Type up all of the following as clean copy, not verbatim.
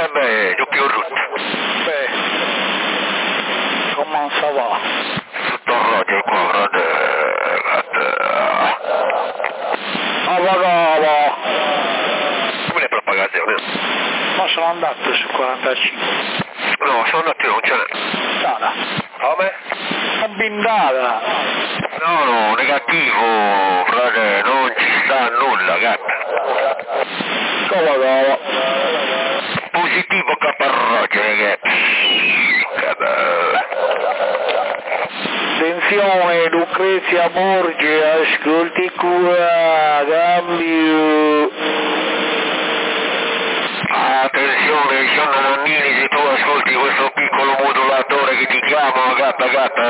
beh, doppio root. Beh, comment ça va? Tutto in radio qua, frate. Avagava! Come le propagazioni? Ma sono andato su 45. No, sono andato, non ce n'è. Data. Come? Combinata. No, negativo, frate, non ci sta nulla, gatto. Avagava. Positivo caparroce, gatto. Attenzione, Lucrezia Borgia, ascolti qua, cambio. Attenzione, Gianna Nannini, se tu ascolti questo piccolo modulatore che ti chiama, gatta.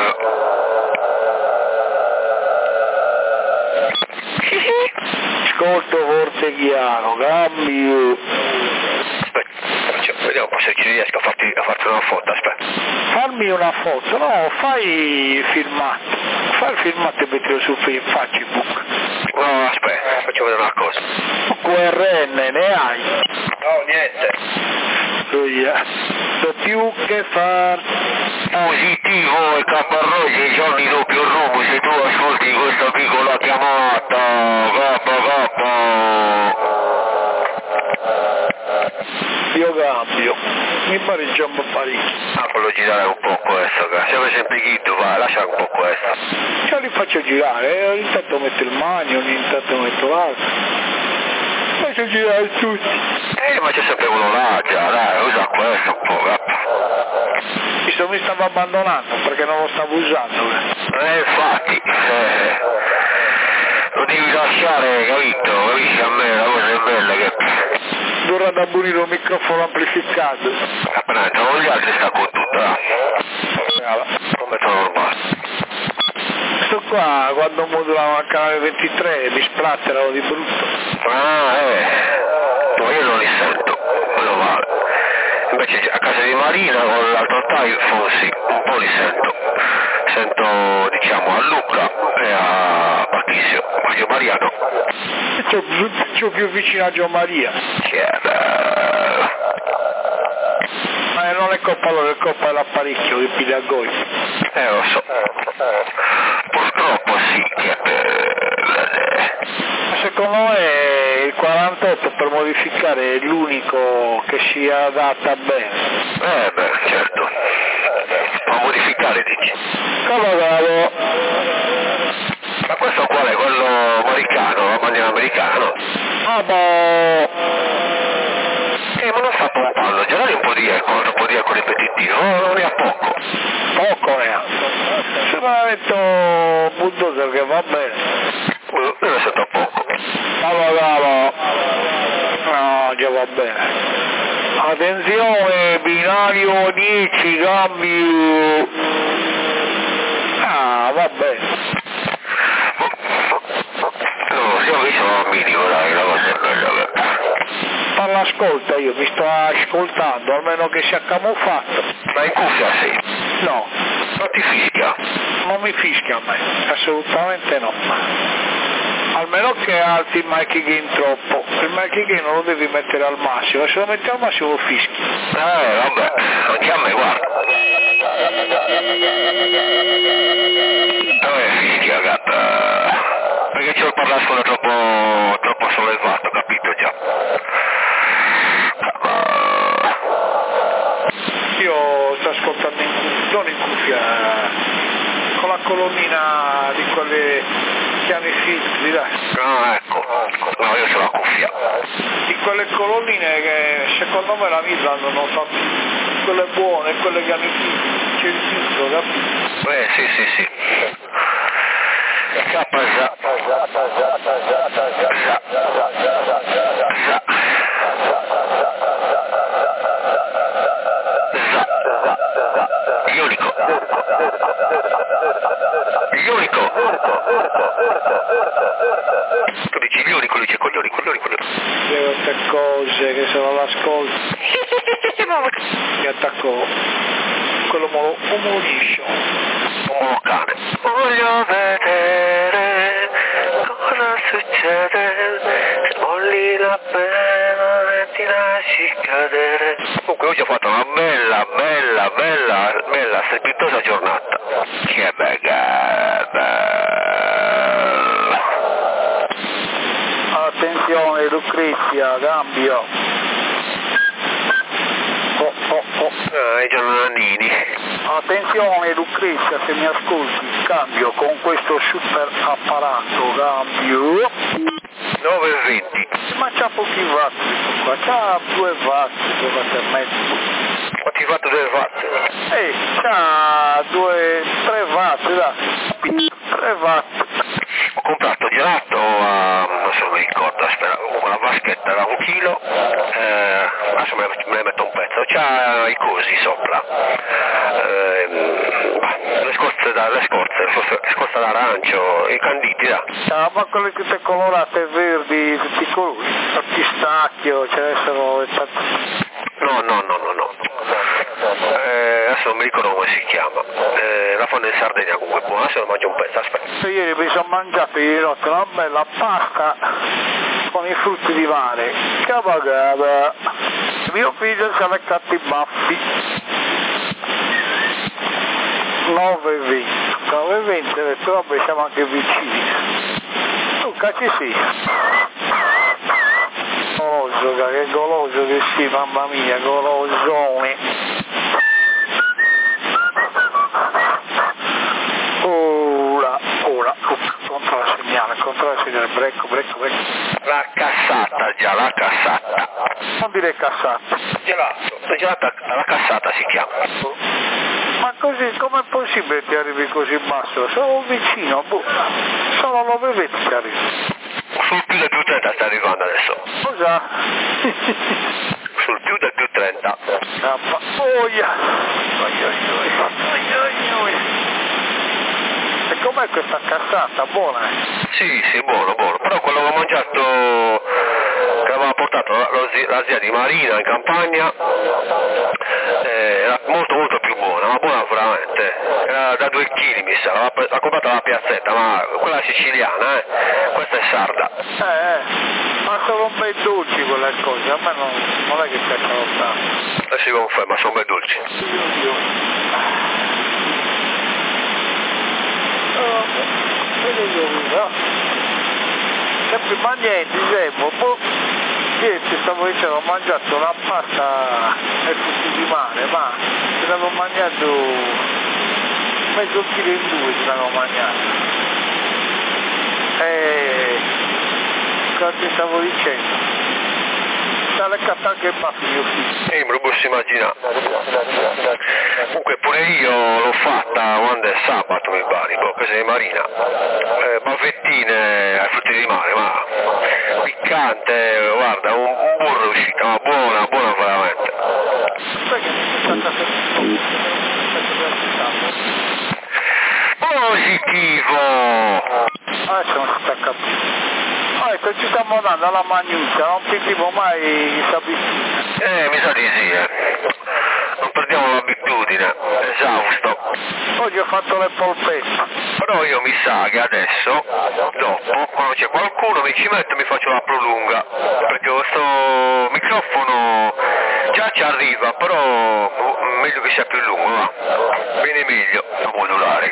Ascolto forse chiaro, cambio. Aspetta, vediamo se ci riesco a farti una foto, aspetta. Fammi una foto, no, fai il filmato. Fai il filmato e mettilo su Facebook. No, aspetta, faccio vedere una cosa. QRN ne hai? No, niente. So più che far. Positivo e caparroce, Johnny doppio rumo, se tu ascolti questa piccola chiamata, gappa. Io cambio. Mi pareggiamo parecchio. Fallo girare un po' questo, siamo sempre chitto, va, lascia un po' questo. Io li faccio girare, ogni tanto metto il magno, ogni tanto metto l'altro. Faccio girare tutti. Ma c'è sempre quello là, già, dai, usa questo un po', gappa. Mi stavo abbandonando perché non lo stavo usando. Infatti, lo devi lasciare, capito? Capisci a me, la cosa è bella che... Dovrà da burire un microfono amplificato. Appena entrano gli altri sta con tutta, come sono normale. Questo qua, quando modulavo al canale 23, mi splatterano di brutto. No, io non li sento, meno male. Invece a casa di Marina con l'altro iPhone sì, un po' li sento. Sento, diciamo, a Luca e a Marchisio, Mario Mariano. C'ho più vicino a Gio Maria. Ma non è colpa loro, è colpa dell'apparecchio che piglia a goi. Lo so. Purtroppo sì, Secondo me il 48 per modificare è l'unico che si adatta bene. Certo. Ma modificare dici? Cavolo. Ma questo qual è? Quello americano, la bandiera americana? Ah boh. Ma non sta pompando, già dai un po' di eco ripetitivo, non ne ha poco. Poco ne ha. Se me la metto bulldozer che va bene. Io ne sento poco. Cavolo. No, già va bene. Attenzione, binario 10, cambio. Va bene. No, io sono minimo, dai, la cosa è bella. Parla ascolta, io mi sto ascoltando, almeno che sia camuffato. Ma in cuffia sì? No. Non ti fischia? Non mi fischia a me, assolutamente no. Almeno che alzi il mic gain troppo. Il mic gain non lo devi mettere al massimo, se lo metti al massimo lo fischi. Vabbè, anche a me, guarda. Fischia, gatta. Perché c'ho il parlascolo troppo sollevato, capito già? Io sto ascoltando non in cuffia, con la colonnina di quelle che hanno i filtri, dai. Ecco. No, io c'ho la cuffia. Di quelle colonnine che secondo me la vita non fa più. Quelle buone, quelle che hanno i filtri, c'è il filtro, capito? Sì. Capazza. Ionico. Tu dici ionico, lui dice coglioni. Queste cose che se non l'ascolto. Mi attaccò quello liscio. Cane. Voglio vedere cosa succede se molli la pena lasci cadere. Comunque oggi ho fatto una bella, strepitosa giornata. Che bella. Attenzione Lucrezia, cambio. I giornalini. Attenzione Lucrezia, se mi ascolti, cambio con questo super apparato, cambio. 9,20. Ma c'ha pochi watt questo qua, c'ha 2 watt, 2 watt e mezzo. Quanti watt 2 watt? C'ha 3 watt, dai, 3 watt. Ho comprato gelato a, non so, mi ricordo, aspetta, una vaschetta era 1 chilo, adesso me ne metto un pezzo, c'ha i cosi sopra, le scorze d'arancio, i canditi, da. Ah, ma quelle tutte colorate verdi, tutti i colori, il pistacchio, ce ne sono tante. No. Adesso non mi ricordo come si chiama. La fanno in Sardegna comunque buona, adesso ne mangio un pezzo, aspetta. Ieri mi sono mangiato ieri notte una bella pasta con i frutti di mare. Cabagaba. Mio figlio si è leccato i baffi. 9,20. 9,20 ho detto vabbè siamo anche vicini. Luca ci sei. Goloso, che goloso che sì, mamma mia, golosone. Ora, controlla il segnale, brecco. La cassata. Non dire cassata. Gelato alla cassata si chiama. Ma così, com'è possibile che arrivi così basso? Sono vicino, sono 9,20 che arrivi. Sul più del più 30 sta arrivando adesso. Cosa? Sul più del più 30. E com'è questa cassata? Buona? Sì, buono. Però quello che ho mangiato, che aveva portato la zia di Marina in campagna, era molto più buona, ma buona veramente. Era da 2 kg mi sa, l'ha comprata alla piazzetta, ma quella è siciliana, questa è sarda. Ma sono bei dolci quelle cose, a me non è che piacciono tanto. Si conferma, sono bei dolci. Sempre ma niente, ti stavo dicendo, ho mangiato una pasta e frutti di mare, ma ce l'avevo mangiato mezzo chilo in 2, ce l'avevo mangiato. Cosa ti stavo dicendo? Sta leccato anche il baffi mio figlio. Me lo posso immaginare. Comunque pure io l'ho fatta quando è sabato mi pare, casa di Marina. Baffettine ai frutti di mare, ma piccante, guarda, un burro è uscita, ma buona veramente. Positivo! Adesso non si sta capendo. Ci stiamo andando alla magnuccia, non picchiamo mai i sabitini. Mi sa di sì, non perdiamo l'abitudine, esausto. Oggi ho fatto le polpette. Però io mi sa che adesso, dopo, quando c'è qualcuno mi ci metto e mi faccio la prolunga, perché questo microfono già ci arriva, però meglio che sia più lungo, va? Viene meglio, a modulare,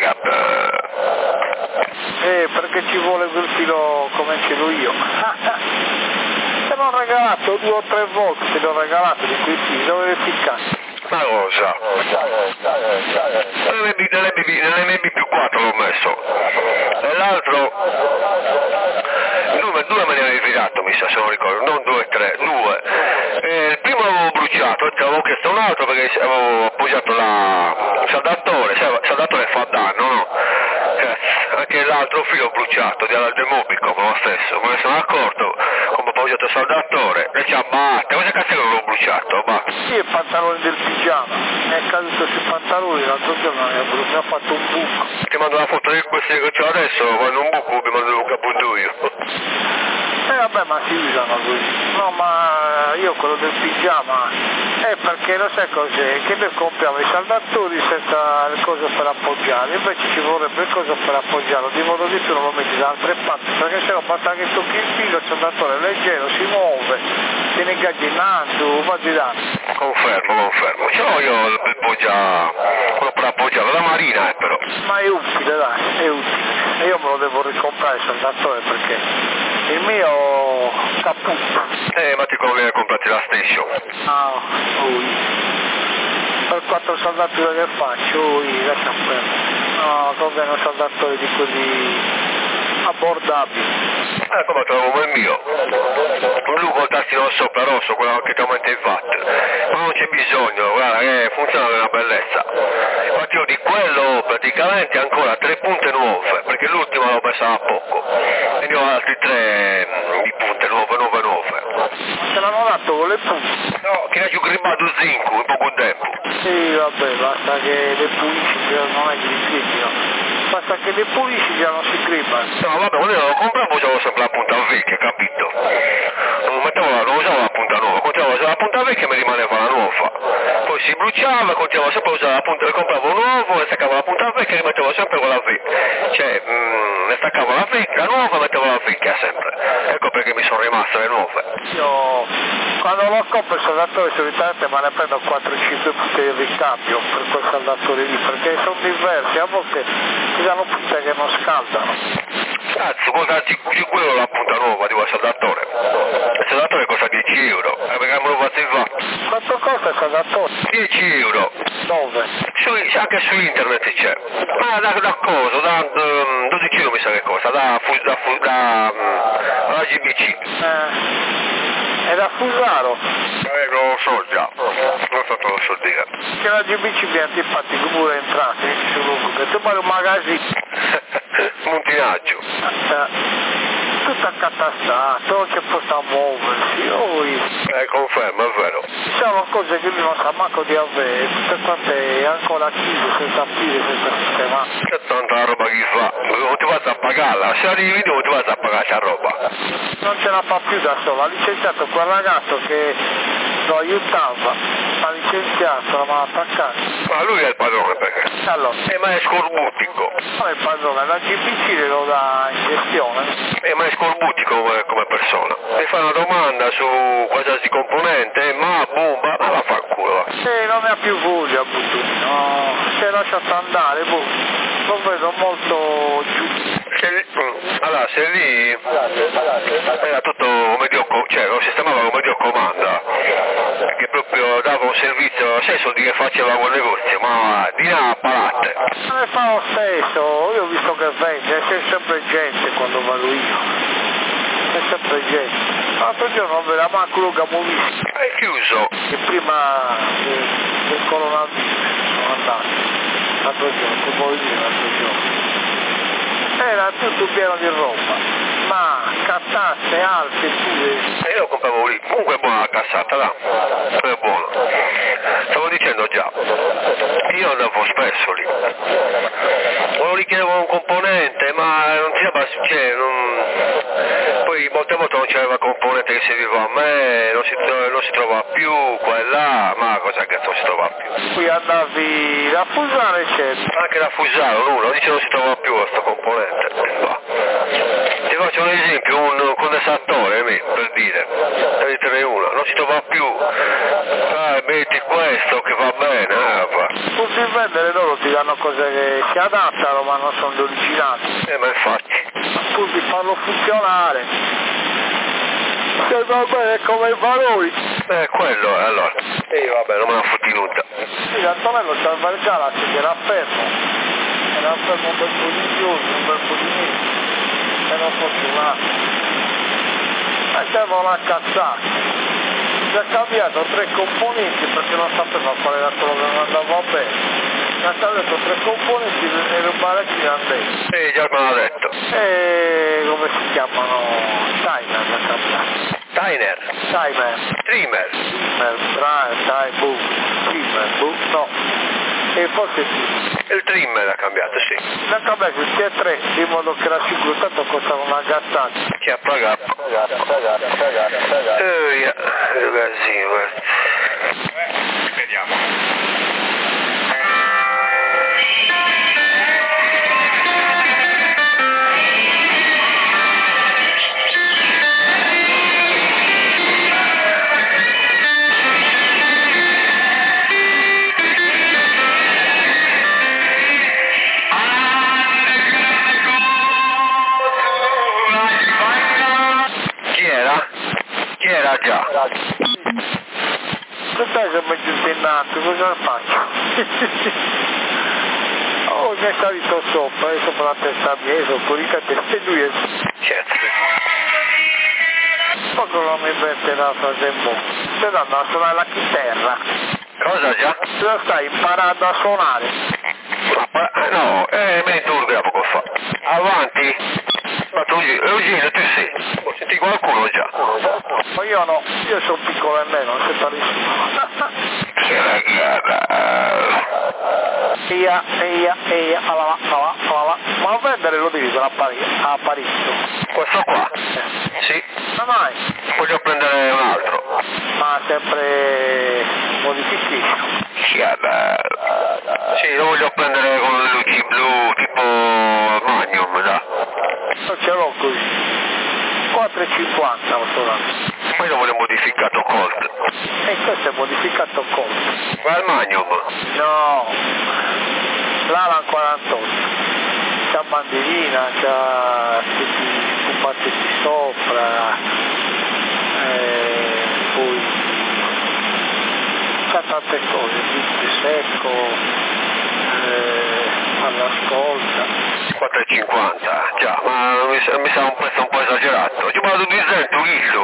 perché ci vuole quel filo come ce l'ho io. Te l'ho regalato 2 o 3 volte, te l'ho regalato di quei fili, dove ficcare? Ma cosa? Nelle più 4 l'ho messo. E l'altro, 2 me ne avevi fidato, mi sa, se non ricordo, non 2 3, 2. Il primo l'avevo bruciato, avevo chiesto un altro perché avevo appoggiato il saldatore fa danno, no? Anche l'altro filo bruciato del Mobico, ma lo stesso, me ne sono accorto, come ho appoggiato il saldatore, le ciabatte, cosa cazzo che l'ho bruciato, ma... Sì, i pantaloni del pigiama, mi è caduto sui pantaloni, l'altro giorno mi ha fatto un buco. Ti mando una foto di questi che c'ho adesso, quando un buco mi mando un capunduio. Vabbè, ma si usano così. No, ma io quello del pigiama perché lo sai cos'è? Che noi compriamo i saldatori senza le cose per appoggiare, invece ci vorrebbe il coso per appoggiarlo, di modo che tu non lo metti da altre parti, perché se no basta che tocchi il filo, il saldatore è leggero, si muove, tieni ingagginando, fatti da. Confermo. Ce l'ho io il poggia, quello per appoggiare, la Marina però. Ma è utile, dai, è utile. Io me lo devo ricomprare il saldatore perché il mio caputto. Ma ti conviene comprarti la station. Ah, per 4 saldature che faccio, lascia perdere. No, conviene un saldatore di quelli abbordabili. Come trovo il mio. Blu col tastino sopra rosso, quello che ti aumenta il watt. Ma non c'è bisogno, guarda che funziona una bellezza. Infatti io di quello praticamente ancora 3 punte nuove, perché l'ultima l'ho messa da poco. E ne ho altri 3 di punte nuove. Te l'hanno dato con le punte? No, che ne ho grimato zinco in poco tempo. Sì, vabbè, basta che le pulisci, non è che li grippino. Basta che le pulisci già non si grippano. No, vabbè, quando io lo compravo usavo sempre la punta vecchia, capito? Non usavo la punta nuova, continuavo a usare la punta vecchia e mi rimaneva la nuova. Poi si bruciava, continuavo sempre a usare la punta, compravo nuovo e staccavo la punta vecchia e rimettevo sempre quella vecchia. Cioè, ne staccavo la vecchia, la nuova e mettevo la vecchia sempre. Ecco perché mi sono rimaste le nuove. Io quando lo compro il saldatore solitamente me ne prendo 4-5 punte di ricambio per quel saldatore lì, perché sono diversi, a volte ti danno punte che non scaldano. Cazzo, costa 5 euro la punta nuova di quel saldatore. Il saldatore costa 10 euro, perché me lo faccio il watt. Quanto costa il saldatore? 10 euro. Dove? Anche su internet c'è. Ma da cosa? Da 12 euro mi sa che costa, da GBC. È da Fusaro? Non lo so già, non so te lo so dire. Che la GBC mi è antipatico pure entrati, che tu fai un magazzino. Montinaggio. Tutto accatastato, non c'è posto a muoversi, Confermo, è vero. sono cose che lui non sa manco di avere, tutte quante ancora chiuse, senza aprire, senza sistemare. C'è tanta roba che fa, non ti vas a pagarla, se arrivi video non ti vas a pagare questa roba. Non ce la fa più da sola, ha licenziato quel ragazzo che lo aiutava, ha licenziato, l'ha attaccato. Ma lui è il padrone perché? Allora, Ma è scorbutico. non è il padrone, la GBC lo dà in gestione. Ma è scorbutico come persona. Mi fa una domanda su qualsiasi componente, ma bomba, ma la fa il culo. Non ne ha più voglia, no, si è lasciato andare, lo vedo molto giù. Allora, se lì era tutto come Dio, cioè lo sistemava come Dio comanda, che proprio dava un servizio, sai soldi che faceva quel negozio, ma di là a palate. Ma ne fa lo stesso, io ho visto che vende, c'è sempre gente quando vado io, c'è sempre gente. L'altro giorno non vedeva manco quello che abbiamo visto. È chiuso. Che prima del coronavirus sono andato, l'altro giorno, che vuoi dire l'altro giorno. Era tutto pieno di roba, ma cattasse alte pure. Io compravo lì, comunque è buona la cassata, là, è buono. Stavo dicendo già, io andavo spesso lì, non richiedevo un componente, ma non si dava, cioè, poi molte volte non c'era componente che serviva a me, non si trova più, qua e là, ma cosa che non si trova più. Qui andavi da Fusaro eccetera. Anche da Fusaro, nulla, dice non si trova più questo componente. Ti faccio un esempio, un condensatore, per dire, non si trova più, metti questo che va bene, Pur di vendere loro ti danno cose che si adattano ma non sono originali. Ma infatti. Pur di farlo funzionare. Se va bene come i valori. Quello è allora. Io vabbè, non me la fotti nuda. Sì, Antonello c'è il Vergalaxy che era fermo un bel po' di giorni, un bel po' di mesi, era fortunato. E servono a cazzare. Si è cambiato 3 componenti perché non sapeva qual era quello che non andava bene. Si è cambiato 3 componenti e le baracchine andate. Già me l'ha detto. E come si chiamano? Timer l'ha cambiato. Trimmer. No. E forse sì. Il trimmer l'ha cambiato, sì. L'ha cambiato tutti e 3 in modo che la sicuro tanto costava una gattata. Che ha pagato. Ragazzino. Vediamo. cazzo stai se mi giunto in alto, cosa faccio? Oh, mi è salito sopra, sopra la testa mia, io sono coricate e lui è... Certo. Poco non mi mette la frase mo. Se no, a suonare la chitarra. Cosa già? Lo stai imparando a suonare? No, me ne turbo da poco fa. Avanti. Ma tu, Eugenio, tu sì. Senti qualcuno già? Ma io no, io sono piccolo e me, non sei parissimo. Ma a vendere lo devi con l'apparecchio. Questo qua? Sì. Ma mai? Voglio prendere un altro. Ma sempre modification. Sì, lo voglio prendere con le luci blu tipo Magnum, da. Non ce l'ho così. 4,50 lo sto dando. Poi lo voglio modificato Colt. E questo è modificato Colt. Ma il Magnum? No, l'Alan 48. C'ha bandierina, c'ha tutti i pupazzetti sopra, poi c'ha tante cose, tutto secco, all'ascolta. 4,50, già, ma mi sa un prezzo un po' esagerato. Ci vado di 200 kg,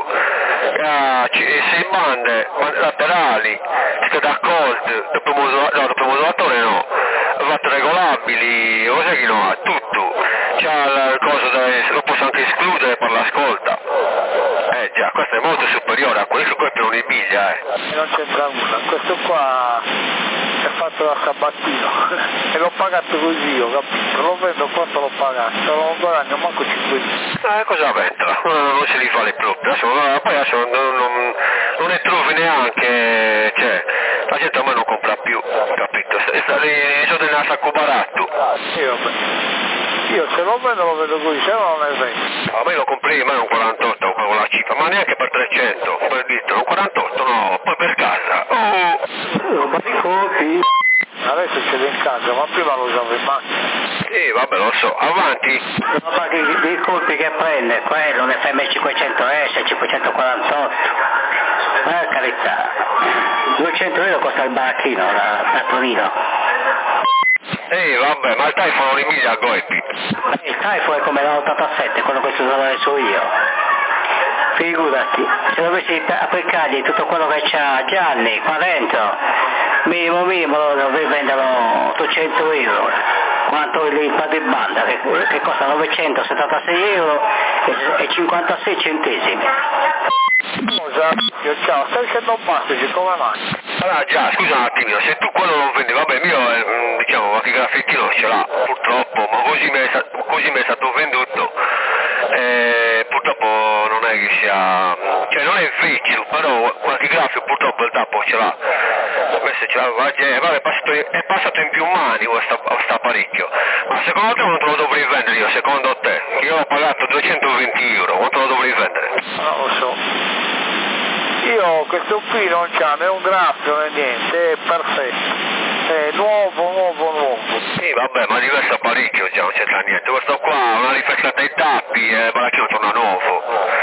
6 bande laterali, scheda Colt, doppio modulatore no, watt regolabili, cos'è che no, tutto. C'ha il coso lo posso anche escludere per l'ascolta. Già, questo è molto superiore a questo qua per un'Emilia, Non c'entra nulla, questo qua è fatto da Sabattino e l'ho pagato così, io, capito? Lo vendo quanto l'ho pagato, non guadagno manco 5 euro. Cosa ventola? Non se li fa le proprie, poi adesso non ne trovi neanche, cioè, la gente ormai non compra più, capito? Sono del sacco baratto. Io se lo vedo così, se no non è vero. A me lo compri, ma un 48 con la cifra, ma neanche per 300, per dirti, un 48 no, poi per casa. Ma di copi. Adesso ce l'ho in casa, ma prima lo usavo in macchina. Sì, vabbè, lo so, avanti. Ma dei colpi che prende, quello, un FM 500S, 548, per carità, 200 euro costa il baracchino, da Torino. Vabbè, ma il Typhoon non Emilia a Goipi. Il Typhoon è come l'87, quello che sto usando adesso io. Figurati, se dovessi applicargli tutto quello che c'ha Gianni qua dentro, minimo lo vendono 800 euro, quanto il pad di banda che costa 976 euro e 56 centesimi. Scusa, ciao, stai dicendo basso, come mai? Allora già, scusa un attimino, se tu quello non vendi, vabbè, mio diciamo qualche graffettino ce l'ha, purtroppo, ma così mi è stato venduto. Purtroppo non è che sia, cioè non è vecchio, però qualche graffio purtroppo il tappo ce l'ha. Questo ce l'ha, vabbè, è passato in più mani questo apparecchio. Ma secondo te quanto lo dovrei vendere io, secondo te? Io ho pagato 220 euro, quanto lo dovrei vendere? Non lo so. Io questo qui non c'ha né un graffio né niente, è perfetto. È nuovo. Sì, vabbè, ma diverso apparecchio già, non c'entra niente. Questo qua ha una riflessata ai tappi e baracchino torna nuovo.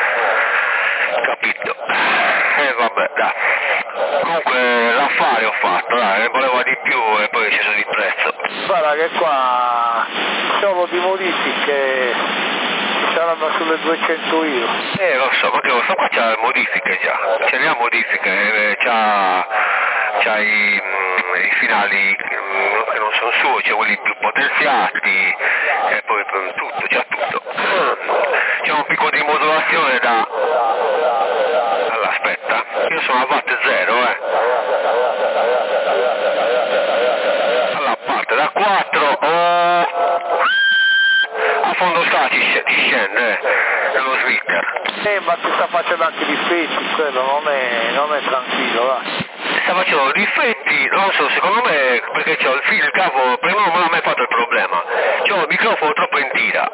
Capito? Vabbè, dai. Comunque l'affare ho fatto, dai, volevo di più e poi è sceso di prezzo. Guarda che qua solo di modifiche saranno sulle 200 euro. Lo so, ma che questo qua c'ha modifiche già, ce ne ha modifiche, c'ha i finali che non sono suoi, c'è quelli più potenziati e poi tutto, c'ha tutto. C'è un picco di modulazione da... Allora, aspetta, io sono a watt 0, Allora, parte da 4, a fondo sta ti scende, nello slitter. Ma ti sta facendo anche difetti, quello non è tranquillo, va. Sta facendo difetti, non so, secondo me, perché c'ho il cavo, prima non me l'ha mai fatto il problema. C'ho il microfono troppo in tira.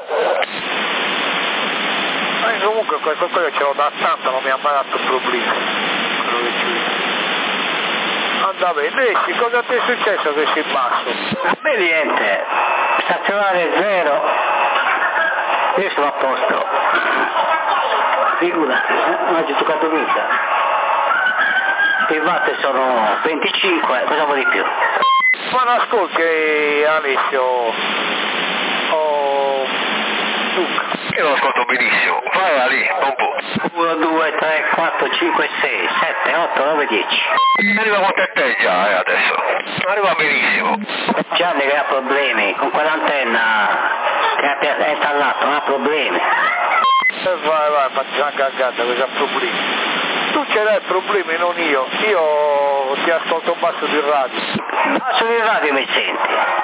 Comunque questo qua ce l'ho da tanto, non mi ha mai dato problemi. Quello che ci anda bene, cosa ti è successo che sei basso? A me niente, stazionare 0, io sono a posto. Figurati, non ho toccato mica. i watt sono 25, cosa vuoi di più? Ma non ascolti Alessio, Luca. Io lo ascolto benissimo, vai lì, un po'. 1, 2, 3, 4, 5, 6, 7, 8, 9, 10. Arriva con te già adesso, arriva benissimo. Gianni che ha problemi, con quell'antenna che ha installato, non ha problemi. Vai, fatti una cagata, cosa ha problemi? Tu ce l'hai problemi, non io ti ascolto basso di radio. Basso di radio mi senti?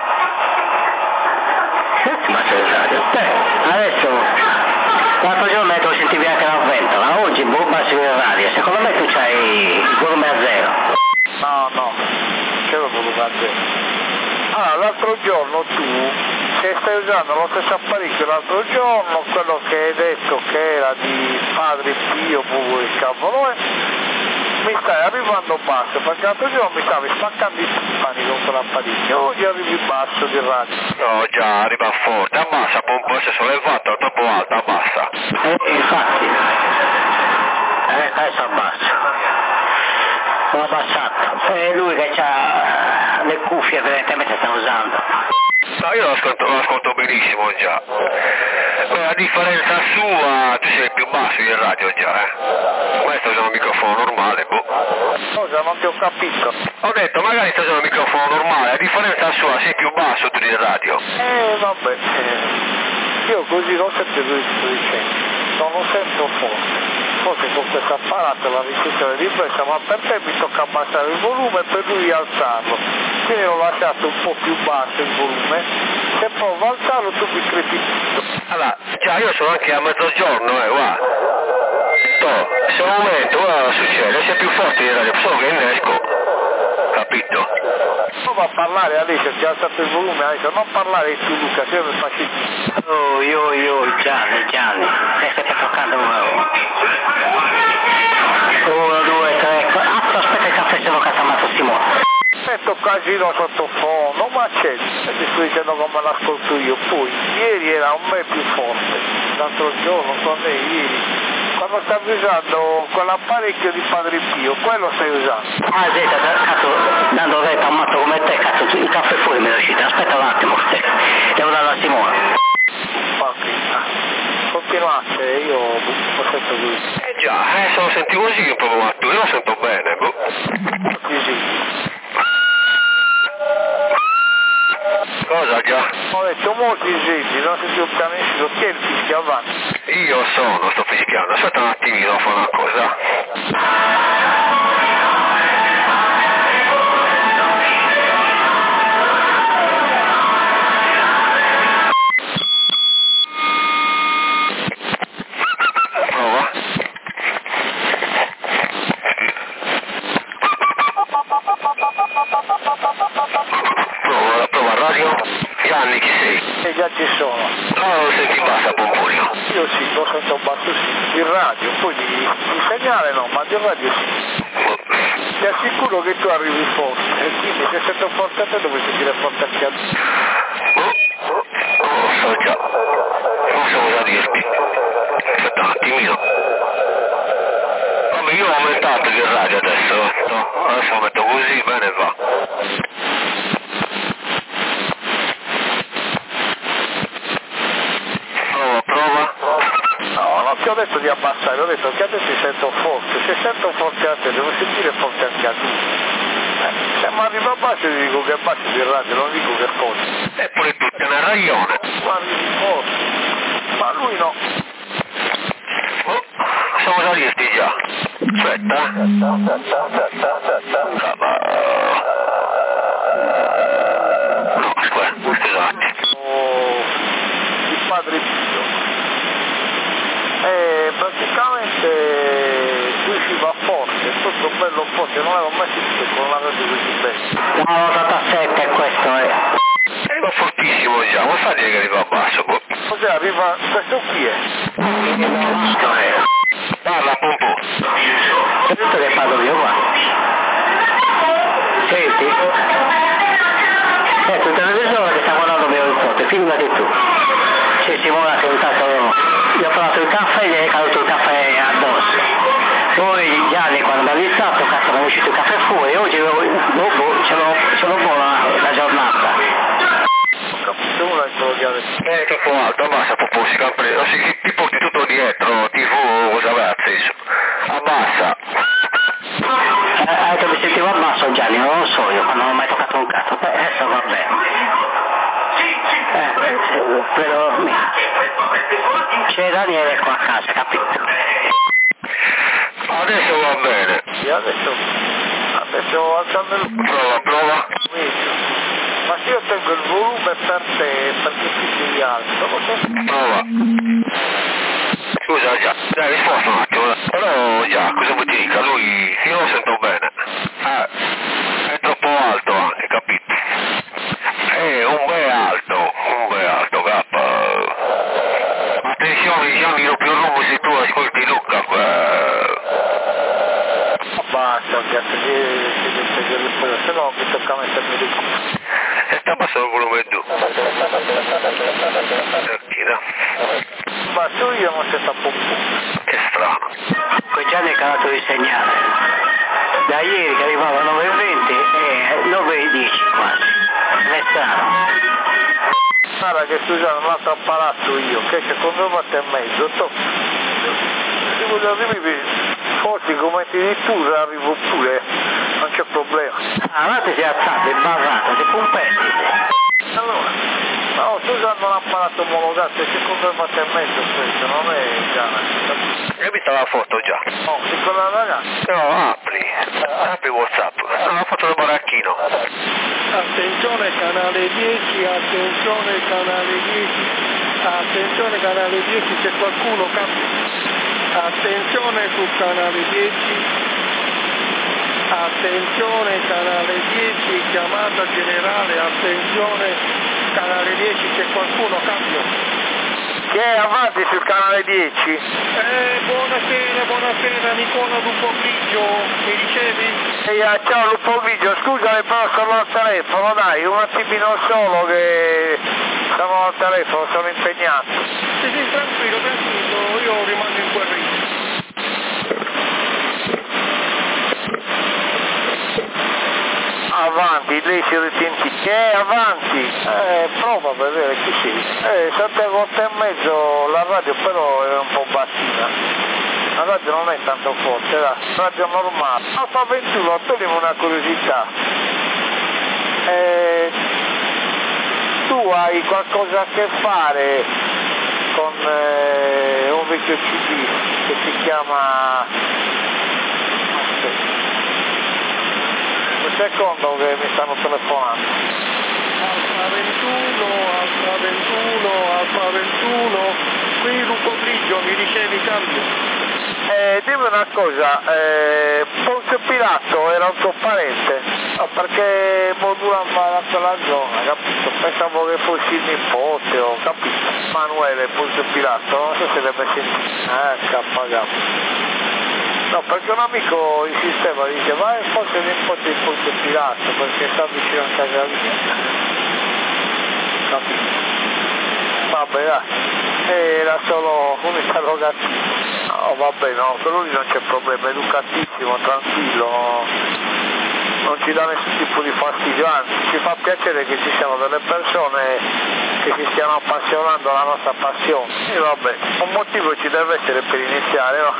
Basso di radio? Adesso, l'altro giorno tu sentivi anche la ventola, oggi basso di radio, secondo me tu c'hai il volume a zero. No, c'è il volume a zero. Allora, l'altro giorno tu, se stai usando lo stesso apparecchio l'altro giorno, quello che hai detto che era di Padre Pio, il cavolo mi stai arrivando basso, perché l'altro giorno mi stavi spaccando i timpani con quell'apparecchio, oggi arrivi basso di radio. No, già, arriva forte, abbassa un po', se sollevato, troppo alto, abbassa. Infatti, adesso abbasso. L'ho abbassato. È lui che ha le cuffie che evidentemente sta usando. No, io lo ascolto benissimo già. A differenza sua, tu sei più basso del radio già, Questo è un microfono normale, boh. Cosa, non ti ho capito? Ho detto, magari sto usando un microfono normale, a differenza sua sei più basso tu del radio. Vabbè, io così non sento quello che sto dicendo, non lo sento forte. Forse con questo apparato la ricezione di presa, ma per te mi tocca abbassare il volume e per lui alzarlo. Quindi ho lasciato un po' più basso il volume, se provo a alzarlo tu mi crepi tutto. Allora, già io sono anche a mezzogiorno, guarda. Se un momento, guarda succede, sei più forte di radio, solo che innesco. Capito? Prova a parlare adesso, ti ho alzato il volume adesso, non parlare più Luca, se mi faccio. Gianni, stai toccando uno. 1, 2, 3, 4, aspetta il caffè se lo casamato Simone. Sento casino sottofondo, ma c'è, ti sto dicendo come l'ascolto io, poi ieri era un me più forte, l'altro giorno, quando stavi usando quell'apparecchio di Padre Pio, quello stai usando. Cazzo, dando retta a un matto come te, cazzo, il caffè fuori mi è uscito, aspetta un attimo, devo darlo a Simone. Continuate, io lo sento così. Già, se lo senti così che proprio ma tu, io lo sento bene, boh. Così. Cosa già? Ho detto molti esempi, non sentivo pianissimo, chi è il fischio avanti? Io sto fischiando, aspetta un attimino, devo fare una cosa. Prova radio. Gianni, chi sei? Già ci sono. No, lo senti bassa, pomponio. Io sì, lo sento basso sì. Il radio, poi di segnale no, ma di radio sì. Ti assicuro che tu arrivi forte, e quindi se sento forte a te devi sentire forte anche a te. Non lo so già. Non so cosa dirti. Aspetta un attimino. Vabbè, io ho aumentato il radio adesso. No, adesso lo metto così, bene va. Prova. No, non ti ho detto di abbassare, ho detto che adesso ti sento forte. Se sento forte a te, devo sentire forte anche a tu. Se mi arriva a basso ti dico che è basso di radio, non dico che è forte. Eppure tu te ne ragione. Ma arrivi forte. Ma lui no. Siamo da dirti già. Aspetta. No, scusate. Il Padre Pio. Praticamente lui si va forte, tutto bello forte, non avevo mai sentito con una radio così bella. No, 87 questo è. Arriva fortissimo già, ma fa dire che arriva a basso. Cos'è, arriva, questo qui è? Parla un po'. È tutto che parlo io qua. Senti? Ecco, il televisore che sta guardando mio nipote, filmati tu. C'è Simona che intanto gli ho parlato il caffè e gli è caduto il caffè addosso. Poi Gianni quando mi ha avvisato, cazzo, mi è uscito il caffè fuori, oggi ce l'ho buona la giornata. Tu l'hai sbagliato. È troppo alto, abbassa Pupusi, capre. Ti porti tutto dietro, TV, cosa vai acceso? Abbassa. Ha detto mi sentivo al basso Gianni, non lo so io, quando non ho mai toccato un cazzo, adesso va bene. Però c'è Daniele qua a casa, capito? Adesso va bene. Sì, adesso alzando il... Prova. Ma se io tengo il volume per te, perché ti sei alto, lo so. Prova. Scusa già, dai risposta un attimo. Però già, cosa vuoi ti dica? Lui, io lo sento bene. È troppo alto anche, capito? Un bel alto, cappa. Attenzione, Gianni, non più lungo se tu ascolti Luca. Basta, cazzo, se no mi tocca mettermi di culo. Sta passando il volume giù. Ma tu io non si sta Che strano. Poi Gianni è calato il segnale. Da ieri che arrivava a 9:20 e 9:10 quasi. È strano. Guarda che scusate, un altro apparato io, che secondo me è mezzo, se voglio arrivare forti come ti dici tu, arrivo pure, non c'è problema. Ah, ma ti sei alzato, è barrato, sei pompetti. Allora, no, sto usando un apparato omologato, secondo me è mezzo questo, non è già. Hai visto la foto già? No, di quella ragazza. No, apri WhatsApp. La foto del baracchino. Attenzione canale 10, attenzione canale 10, attenzione canale 10, c'è qualcuno attenzione sul canale 10, attenzione canale 10, chiamata generale, attenzione canale 10, c'è qualcuno, cambio. Che è avanti sul canale 10? Buonasera Nicola Lupo Grigio, mi ricevi? Ciao Lupo Grigio, scusami però sono al telefono, dai, un attimino solo che sono al telefono, sono impegnato. Sì, tranquillo, io rimango in quel ritmo. Avanti, lei si ritenti. Avanti. Prova a vedere chi sei. 7:08:30, la radio però è un po' bassina. La radio non è tanto forte, la radio normale. Alfa 21, togliamo una curiosità. Tu hai qualcosa a che fare con un vecchio CD che si chiama... Un secondo che mi stanno telefonando. Alfa 21, qui Lupo Grigio, mi ricevi cambio? Dimmi una cosa, Ponzio Pilato era un tuo parente? No, perché modulavano quella zona, capito? Pensavo che fossi il nipote, ho capito? Manuele Ponzio Pilato, non so se l'hai mai sentito. K. No, perché un amico insisteva, dice, vai forse il nipote di Ponzio Pilato, perché sta vicino a casa mia. Capito? Vabbè, dai, era solo un interrogativo. No, vabbè, no, per lui non c'è problema, è educatissimo, tranquillo, non ci dà nessun tipo di fastidio, anzi, ci fa piacere che ci siano delle persone che si stiano appassionando alla nostra passione. E vabbè, un motivo ci deve essere per iniziare, no?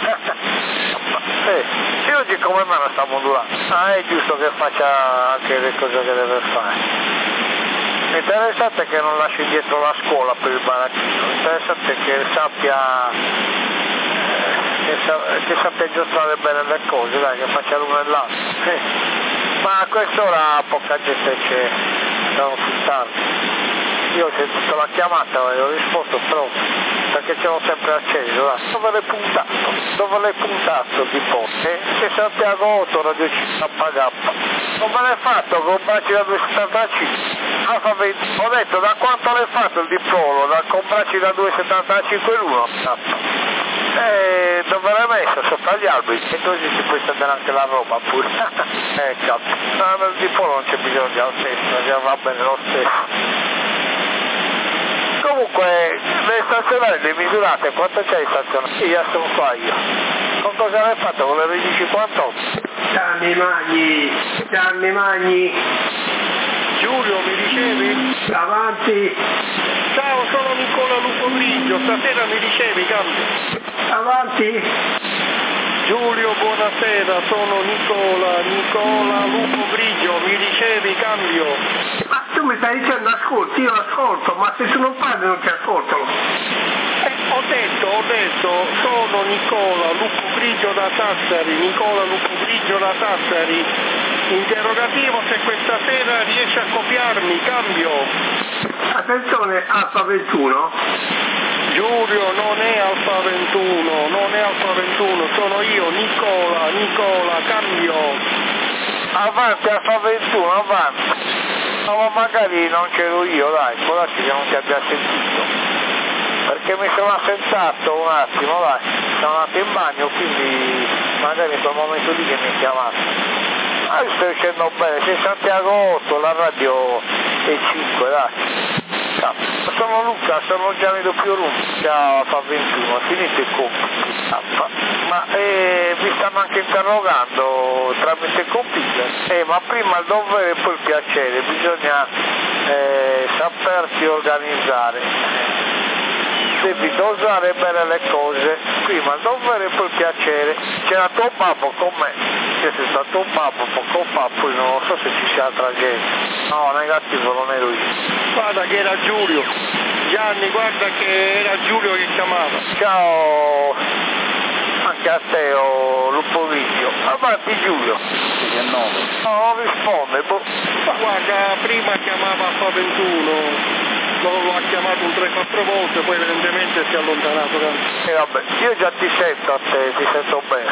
E oggi come me non sta modulando? È giusto che faccia anche le cose che deve fare. L'interessante è che non lasci indietro la scuola per il baracchino, l'interessante è che sappia giostrare bene le cose, dai, che faccia l'uno e l'altro. Ma a quest'ora poca gente c'è, siamo più tardi. Io ho sentito la chiamata e ho risposto però perché ce l'ho sempre acceso, dai. Dove l'hai puntato di poste? Che Santiago 8 Radio CKH. Non me l'hai fatto con bracci da 275. Ho detto da quanto l'hai fatto il diploma? Da con bracci da 275 l'uno? Dove l'hai messo? Sopra gli alberi e così si può stendere anche la roba pure. Cazzo. Nel diploma non c'è bisogno al testo, va bene lo stesso. Comunque le stazionali le misurate, quanto c'è di stazionali? Sì, sono qua io. Con cosa l'hai fatto con le 20:58? Gianni Magni, Giulio, mi ricevi? avanti, Ciao, sono Nicola Lupo Grigio, stasera mi ricevi, cambio. avanti, Giulio, buonasera, sono Nicola Lupo Grigio, mi ricevi, cambio. ma tu mi stai dicendo ascolti, io ascolto, ma se tu non parli non ti ascolto. Ho detto, sono Nicola Lupo Grigio da Sassari, interrogativo se questa sera riesci a copiarmi, cambio. Attenzione, Alfa 21. Giulio, non è Alfa 21, sono io, Nicola, cambio. Avanti, Alfa 21, avanti. No, ma magari non c'ero io, dai, può darsi che non ti abbia sentito. Perché mi sono assentato un attimo, dai, sono andato in bagno, quindi magari in quel momento lì che mi hai chiamato. Ah, io sto dicendo bene, sei Santiago 8, la radio è 5, dai. Ciao. Sono Luca, sono Gianni Doppio Rum. Ciao, Alfa 21, finito il compito. Ma mi stanno anche interrogando tramite il computer. Ma prima il dovere e poi il piacere, bisogna sapersi organizzare. Devi dosare bene le cose, prima il dovere e poi il piacere. C'era tuo babbo con me, c'è stato tuo babbo, poco fa, poi non lo so se ci sia altra gente. No, negativo, non ero io. Guarda che era Giulio. Gianni, guarda che era Giulio che chiamava. Ciao anche a te, Lupo Grigio. Avanti Giulio. No, non risponde, boh. Guarda, prima chiamava Alfa 21. Lo ha chiamato un 3-4 volte, poi evidentemente si è allontanato. Vabbè, io già ti sento a te, ti sento bene.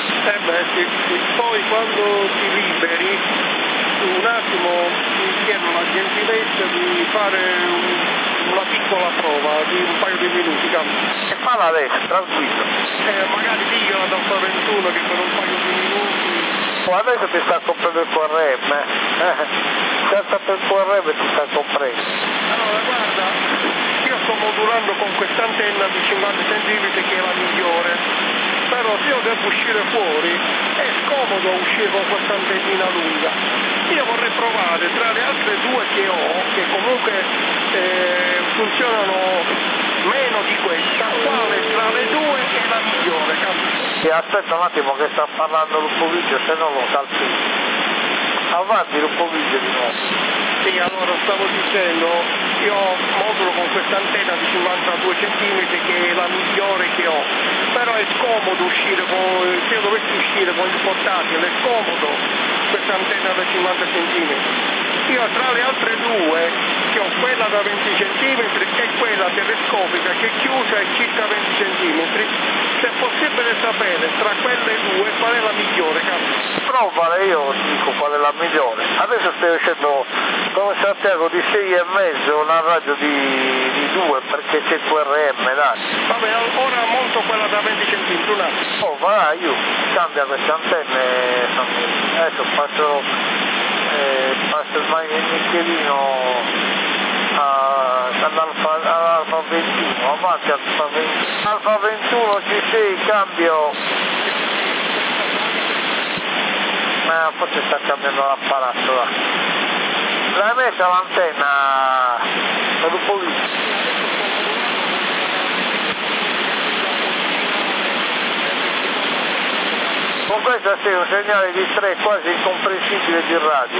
Sì. Poi quando ti liberi, un attimo ti chiedo la gentilezza di fare una piccola prova di un paio di minuti, cambio. E falla adesso, tranquillo. Magari diglielo ad Alfa 21 che per un paio di minuti... Adesso ti sta comprando il QRM, senza per il QRM ti sta comprando. Allora guarda, io sto modulando con questa antenna di 50 cm che è la migliore, però se io devo uscire fuori è scomodo uscire con questa antennina lunga. Io vorrei provare tra le altre due che ho, che comunque funzionano meno di questa, quale tra le due è la migliore, capito? Sì, aspetta un attimo che sta parlando Lupo Grigio, se no lo calpino. Avanti Lupo Grigio di nuovo. Sì, allora stavo dicendo, io modulo con questa antenna di 52 cm che è la migliore che ho, però è scomodo uscire se io dovessi uscire con il portatile, è scomodo questa antenna da 50 cm. Io tra le altre due, che ho quella da 20 cm e quella telescopica che è chiusa è circa 20 cm, se è possibile sapere tra quelle due qual è la migliore, capito? Provale, io dico qual è la migliore. Adesso stai facendo come Santiago di 6,5, una radio di 2 perché c'è QRM, dai. Vabbè, ora monto quella da 20 cm, un attimo. Oh, va, io cambia queste antenne, adesso passo il nicchiolino all'Alfa 21, avanti Alfa 21. Alfa 21 ci sei, cambio. Forse sta cambiando l'apparato, là. L'hai messa l'antenna per un po' lì. Con questa sei un segnale di 3 quasi incomprensibile di radio.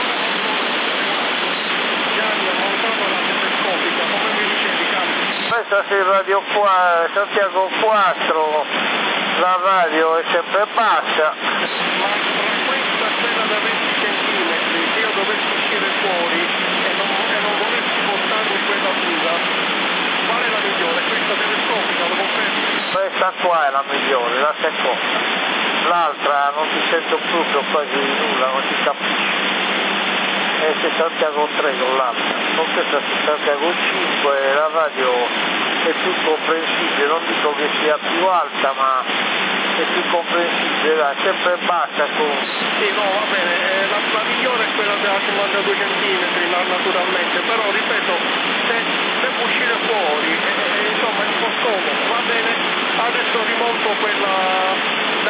Gianni, ho montato la telescopica, come mi dicevi, cambio? Questa sei Radio Santiago 4, la radio è sempre bassa. Ma tra questa e quella da 20 cm, se io dovessi uscire fuori e non volessi portarmi quella lunga, qual è la migliore? Questa telescopica, lo confermi? Questa qua è la migliore, la seconda. L'altra non ti sento proprio quasi nulla, non ti capisci. È 63 con l'altra. Con questa 63 con 5 la radio è più comprensibile, non dico che sia più alta, ma è più comprensibile, dai, sempre bassa comunque. Sì, no, va bene, la migliore è quella da 52 cm, naturalmente, però ripeto, se devo uscire fuori, insomma è un po' scomodo, va bene, adesso rimonto quella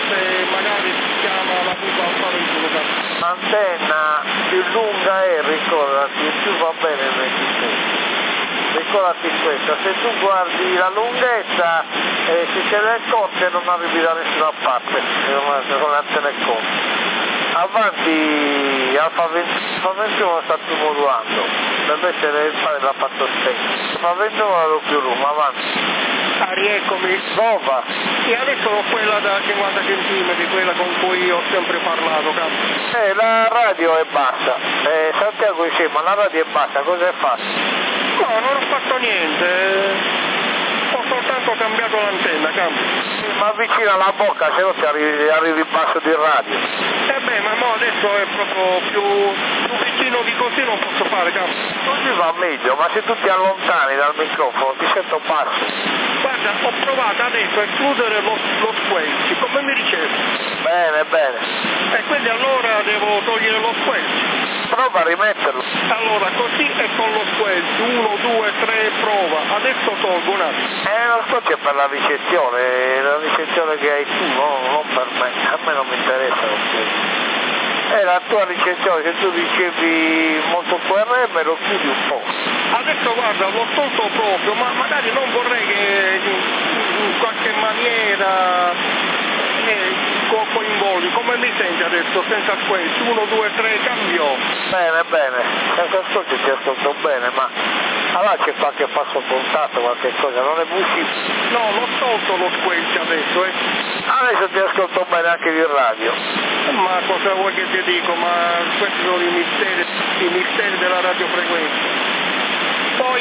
se magari si chiama la curva Alfa 21, Capo. L'antenna più lunga è, ricordati, più va bene il 26. Ricordati questa, se tu guardi la lunghezza, se ce l'hai corte non arrivi da nessuna parte, con le antenne corte. Avanti Alfa 21 sta più modulando, invece il padre l'ha fatto stesso. Alfa 21 la do più lunga, avanti. Ah, rieccomi. Prova. E adesso ho quella da 50 cm, quella con cui ho sempre parlato, Capo. La radio è bassa, Santiago dice, ma la radio è bassa, cosa hai fatto? No, non ho fatto niente. Ho soltanto cambiato l'antenna, Capo. Ma avvicina la bocca, se no ti arrivi il basso di radio. Beh, ma no, adesso è proprio più vicino di così non posso fare, Capo. Così va meglio, ma se tu ti allontani dal microfono ti sento basso. Guarda, ho provato adesso a escludere lo squelch, come mi ricevi? Bene, bene. E quindi allora devo togliere lo squelch. Prova a rimetterlo. Allora, così e con lo squelch, 1, 2, 3, prova. Adesso tolgo un attimo. Lo squelch è per la ricezione che hai tu, no? Non per me. A me non mi interessa lo squelch. È la tua ricezione, se tu ricevi molto QRM lo chiudi un po'. Adesso guarda, l'ho tolto proprio, ma magari non vorrei che in qualche maniera coinvolgi. Come mi senti adesso senza squelch? 1, 2, 3, cambio. Bene, bene, senza ascolto ti ascolto bene, ma allora c'è qualche falso contatto, qualche cosa, non è possibile? No, l'ho tolto lo squelch adesso, Adesso ti ascolto bene anche di radio. Ma cosa vuoi che ti dico? Ma questi sono i misteri della radiofrequenza. Poi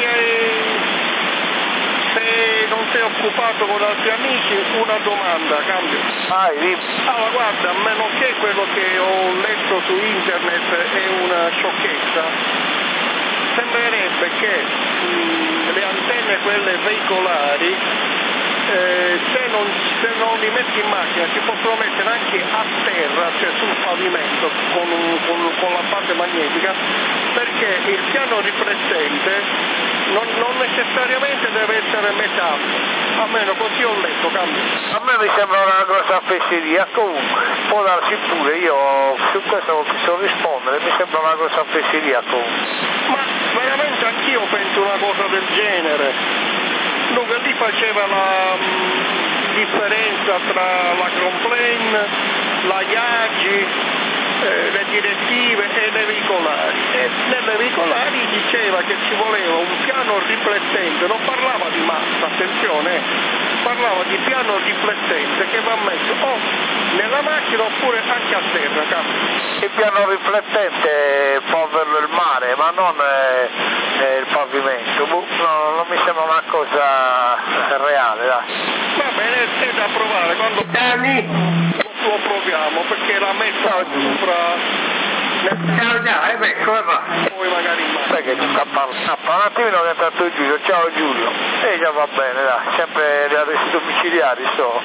se non sei occupato con altri amici, una domanda, cambio. Vai, dimmi. Allora guarda, a meno che quello che ho letto su internet è una sciocchezza, sembrerebbe che le antenne, quelle veicolari, se non li metti in macchina si possono mettere anche a terra, cioè sul pavimento con la base magnetica, perché il piano riflettente non necessariamente deve essere metallo, almeno così ho letto, cambio. A me mi sembra una grossa fesseria, comunque può darsi pure, io su questo non ti so rispondere, mi sembra una grossa fesseria comunque. Ma veramente anch'io penso una cosa del genere. Dunque lì faceva la differenza tra la complaint, la IAGI, le direttive e le veicolari. E nelle veicolari diceva che ci voleva un piano riflettente, non parlava di massa, attenzione, parlava di piano riflettente che va messo o nella macchina oppure anche a terra, capo. Il piano riflettente può averlo il mare, ma non il pavimento. No, non mi sembra una cosa reale, dai. Va bene, è da provare, quando lo proviamo, perché l'ha messa sopra. Ciao già, come va? Poi magari in mano. Sai che ci sta parlando? Un attimino che è entrato Giulio, ciao Giulio. E già va bene, dai, sempre gli arresti domiciliari sono.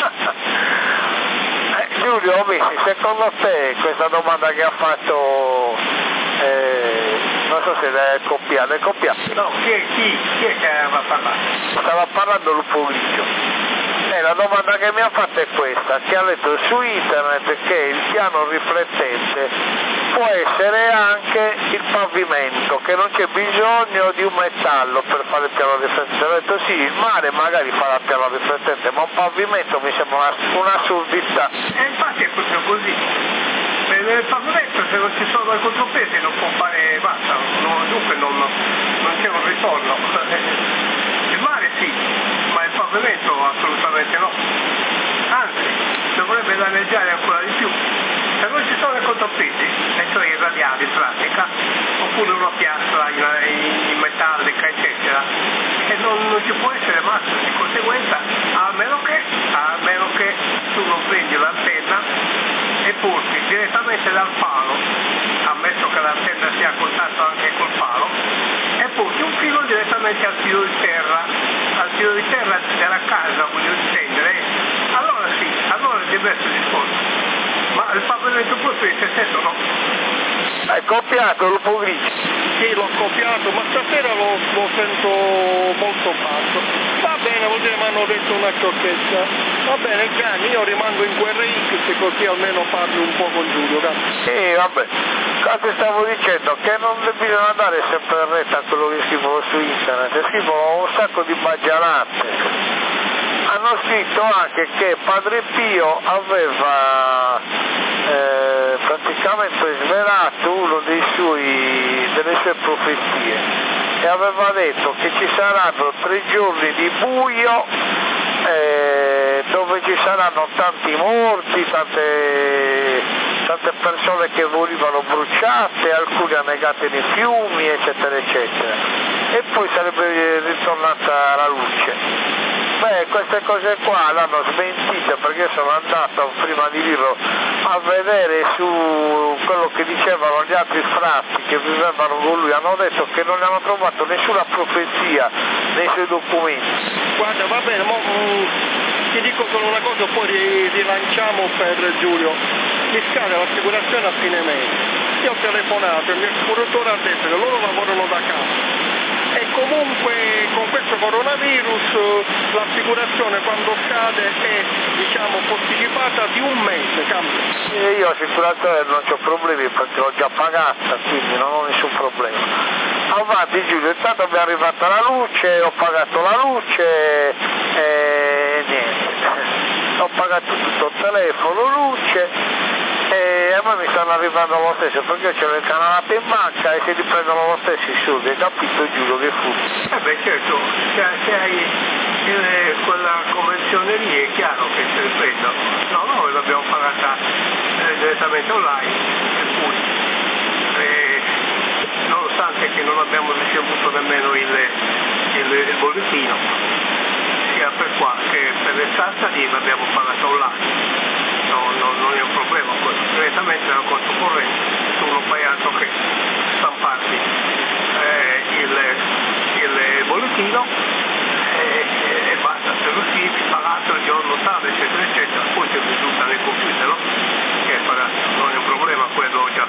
Giulio, secondo te questa domanda che ha fatto, non so se è copiata, No, chi è che va a parlare? Stava parlando Lupo Grigio. La domanda che mi ha fatto è questa, che ha letto su internet che il piano riflettente può essere anche il pavimento, che non c'è bisogno di un metallo per fare il piano riflettente. Ha detto sì, il mare magari farà il piano riflettente, ma un pavimento mi sembra un'assurdità. E infatti è proprio così. Nel pavimento se non ci sono i contropesi non può fare basta, dunque non c'è un ritorno. Il mare sì, ma il pavimento assolutamente no. Anzi, dovrebbe danneggiare ancora di più. Se non ci sono i contropesi, e cioè i radiali in pratica, oppure una piastra in metallica, eccetera, e non ci può essere massa, di conseguenza, a meno che tu non prendi l'antenna e porti direttamente dal palo, ammesso che l'antenna sia a contatto anche col palo, e porti un filo direttamente al filo di terra della casa, voglio intendere, allora sì, allora è diverso il discorso. Ma il pavimento proprio in se stesso no. È copiato Lupo Grigio. Sì, l'ho copiato, ma stasera lo sento molto basso. Va bene, vuol dire mi hanno detto una sciocchezza. Va bene Gianni, io rimango in guerra X così almeno parlo un po' con Giulio. Sì, vabbè. Ti stavo dicendo che non bisogna andare sempre in retta a quello che scrivono su internet, scrivono un sacco di baggianate. Hanno scritto anche che Padre Pio aveva praticamente svelato uno delle sue profezie e aveva detto che ci saranno 3 giorni di buio dove ci saranno tanti morti, tante persone che morivano bruciate, alcune annegate nei fiumi, eccetera, eccetera. E poi sarebbe ritornata la luce. Beh, queste cose qua l'hanno smentita perché sono andato prima di dirlo a vedere su quello che dicevano gli altri frati che vivevano con lui, hanno detto che non hanno trovato nessuna profezia nei suoi documenti. Guarda, va bene, ti dico solo una cosa, poi rilanciamo per Giulio. Mi scade l'assicurazione a fine mese. Io ho telefonato, il mio assicuratore ha detto che loro lavorano da casa. E comunque con questo coronavirus l'assicurazione quando scade è posticipata di un mese, cambia. Io l'assicurazione non ho problemi perché l'ho già pagata, quindi non ho nessun problema. Avanti Giulio, intanto mi è arrivata la luce, ho pagato la luce e niente. Ho pagato tutto il telefono, luce. E a me mi stanno arrivando lo stesso perché io c'ho le canalate in banca e si riprendono lo stesso i soldi, hai capito Giulio che fu? Beh certo, se hai quella convenzione lì è chiaro che si riprendono, no, noi l'abbiamo pagata direttamente online, per cui nonostante che non abbiamo ricevuto nemmeno il bollettino, sia per qua che per le stanze lì l'abbiamo pagata online. Non è un problema quello, direttamente dal conto corrente, tu non fai altro che stamparti il bollettino e basta, se lo scrivi, pagato il giorno tale, eccetera, eccetera, poi ti risulta nel computer, no? Che è pagato, non è un problema quello già.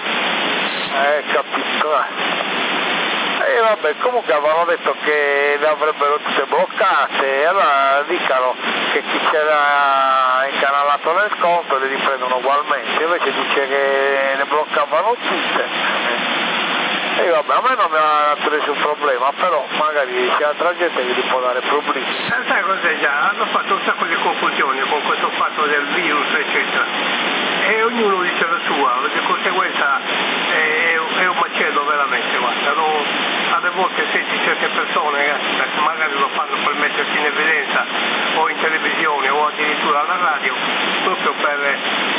Capito, E vabbè, comunque avevano detto che le avrebbero tutte bloccate, e allora dicano che chi c'era incanalato nel conto le riprendono ugualmente, invece dice che le bloccavano tutte. E vabbè, a me non mi ha dato nessun problema, però magari c'è altra gente che gli può dare problemi. Sai cos'è già? Hanno fatto un sacco di confusioni con questo fatto del virus, eccetera. E ognuno dice la sua, di conseguenza è un macello veramente, guarda, alle volte senti certe persone che magari lo fanno per mettersi in evidenza o in televisione o addirittura alla radio, proprio per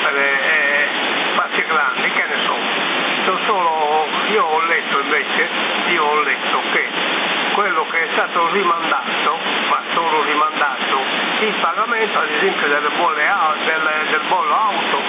farsi grandi, che ne so. Io ho letto invece, che quello che è stato rimandato, ma solo rimandato, il pagamento ad esempio delle bolle del bollo auto,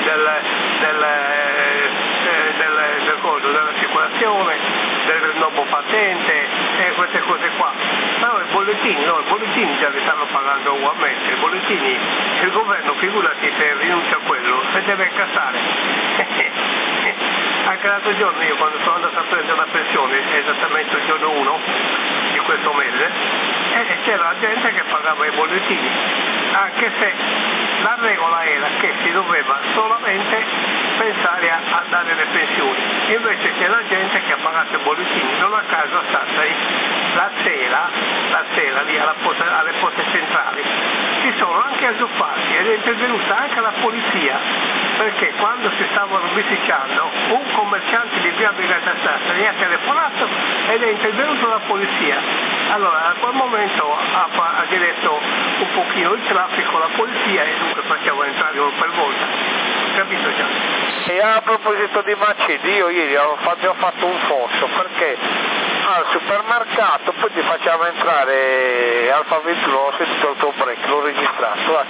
dell'assicurazione, del rinnovo patente e queste cose qua. No, i bollettini già li stanno pagando ugualmente, i bollettini, il governo figurati se rinuncia a quello, se deve incassare. Anche l'altro giorno io quando sono andato a prendere la pensione, esattamente il giorno 1 di questo mese, c'era gente che pagava i bollettini, anche se la regola era che si doveva solamente pensare a dare le pensioni, invece c'era gente che ha pagato i bollettini, non a caso a Sassari la sera lì alle poste centrali si sono anche azzuffati ed è intervenuta anche la polizia, perché quando si stavano bisticciando un commerciante di via Brigata Sassari ha telefonato ed è intervenuta la polizia. Allora a quel momento ha diretto un pochino il traffico la polizia e dunque facciamo entrare uno per volta, capito già? E a proposito di macidi, io ieri ho fatto un fosso perché al supermercato poi ti facciamo entrare Alfa 21, ho sentito il tuo break, l'ho registrato.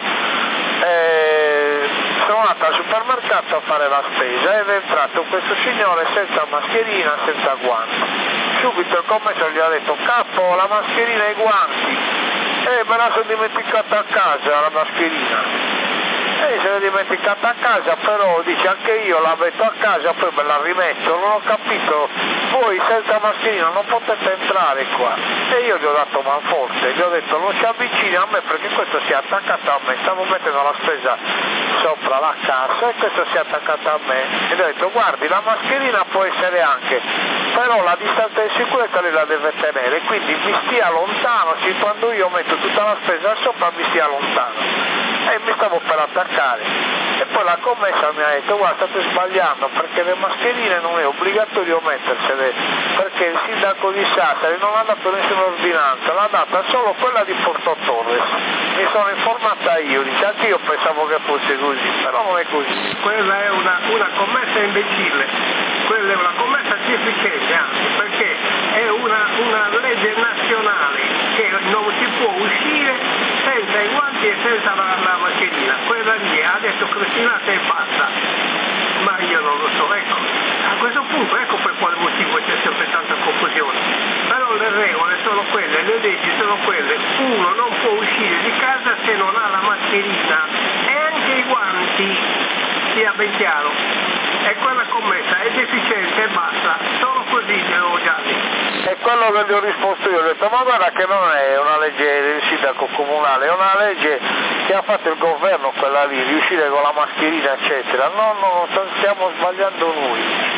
Sono andato al supermercato a fare la spesa ed è entrato questo signore senza mascherina, senza guanti. Subito il commesso gli ha detto: capo, la mascherina e i guanti. Me la sono dimenticata a casa la mascherina. Se l'è dimenticata a casa, però dice anche io la metto a casa, poi me la rimetto, non ho capito, voi senza mascherina non potete entrare qua. E io gli ho dato manforte, gli ho detto non si avvicini a me perché questo si è attaccato a me, stavo mettendo la spesa sopra la cassa e questo si è attaccato a me. E gli ho detto guardi, la mascherina può essere anche, però la distanza di sicurezza lei la deve tenere, quindi mi stia lontano, quando io metto tutta la spesa sopra mi stia lontano. E mi stavo per attaccare e poi la commessa mi ha detto guarda state sbagliando perché le mascherine non è obbligatorio mettersele perché il sindaco di Sassari non ha dato nessuna ordinanza, l'ha data solo quella di Porto Torres. Mi sono informata io, dice anche io pensavo che fosse così, però non è così. Quella è una commessa imbecille, quella è una commessa deficiente anche perché è una legge nazionale che non si può uscire senza i guanti e senza la mascherina, quella lì ha detto Cristinata e basta, ma io non lo so, ecco, a questo punto ecco per quale motivo c'è sempre tanta confusione, però le regole sono quelle, le leggi sono quelle, uno non può uscire di casa se non ha la mascherina e anche i guanti, sia ben chiaro, e quella commessa è deficiente e basta, solo così glielo Gianni. E quello che gli ho risposto io, ho detto ma guarda che non è una legge del sindaco comunale, è una legge che ha fatto il governo quella lì, di uscire con la mascherina eccetera, no, stiamo sbagliando noi.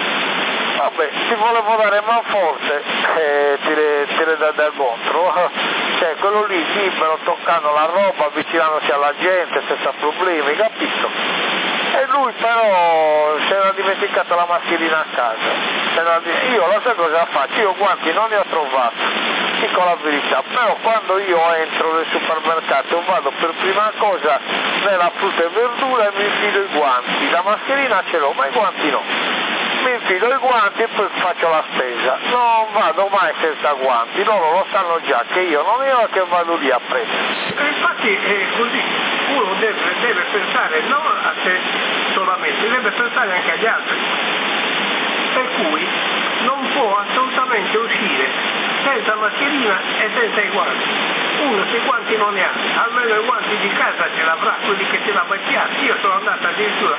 Vabbè, ti volevo dare manforte e ti le dà contro, cioè quello lì libero, toccando la roba, avvicinandosi alla gente senza problemi, capito? E lui però si era dimenticato la mascherina a casa. Io lo so cosa faccio, io guanti non ne ho trovati, dico la verità, però quando io entro nel supermercato vado per prima cosa nella frutta e verdura e mi infido i guanti, la mascherina ce l'ho ma i guanti no. Mi infido i guanti e poi faccio la spesa, non vado mai senza guanti, loro lo sanno già che io non io che vado lì a prendere. E infatti è così, uno deve pensare non a sé solamente, deve pensare anche agli altri, per cui non può assolutamente uscire senza mascherina e senza i guanti. Uno se i guanti non ne ha, almeno i guanti di casa ce l'avrà, quelli che ce l'ha piatti. Io sono andata addirittura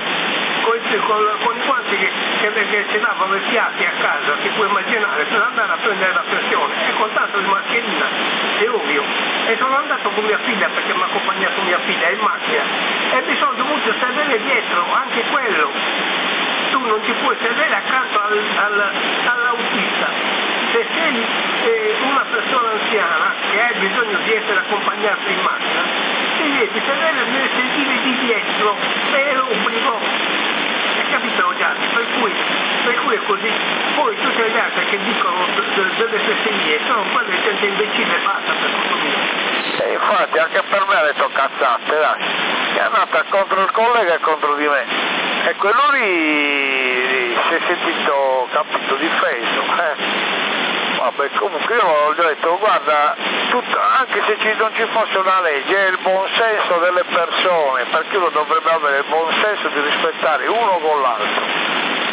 con i guanti che ce lavano i piatti a casa, ti puoi immaginare, per andare a prendere la pressione e con tanto di mascherina, è ovvio. E sono andato con mia figlia perché mi ha accompagnato mia figlia in macchina e mi sono dovuto sedere dietro, anche quello. Tu non ti puoi sedere accanto all'autista. Se sei una persona anziana che hai bisogno di essere accompagnata in macchina, ti devi sedere nel sedile di dietro, è l'obbligo. Hai capito Gianni? Per cui è così. Poi tutte le altre che dicono delle fesserie sono quelle gente imbecille, basta per tutto mio. Infatti anche per me ha detto cazzate, dai. È andata contro il collega e contro di me. E quello lì si è sentito, capito, difeso. Vabbè, comunque io gli ho detto, guarda, anche se non ci fosse una legge, è il buonsenso delle persone, perché uno dovrebbe avere il buonsenso di rispettare uno con l'altro.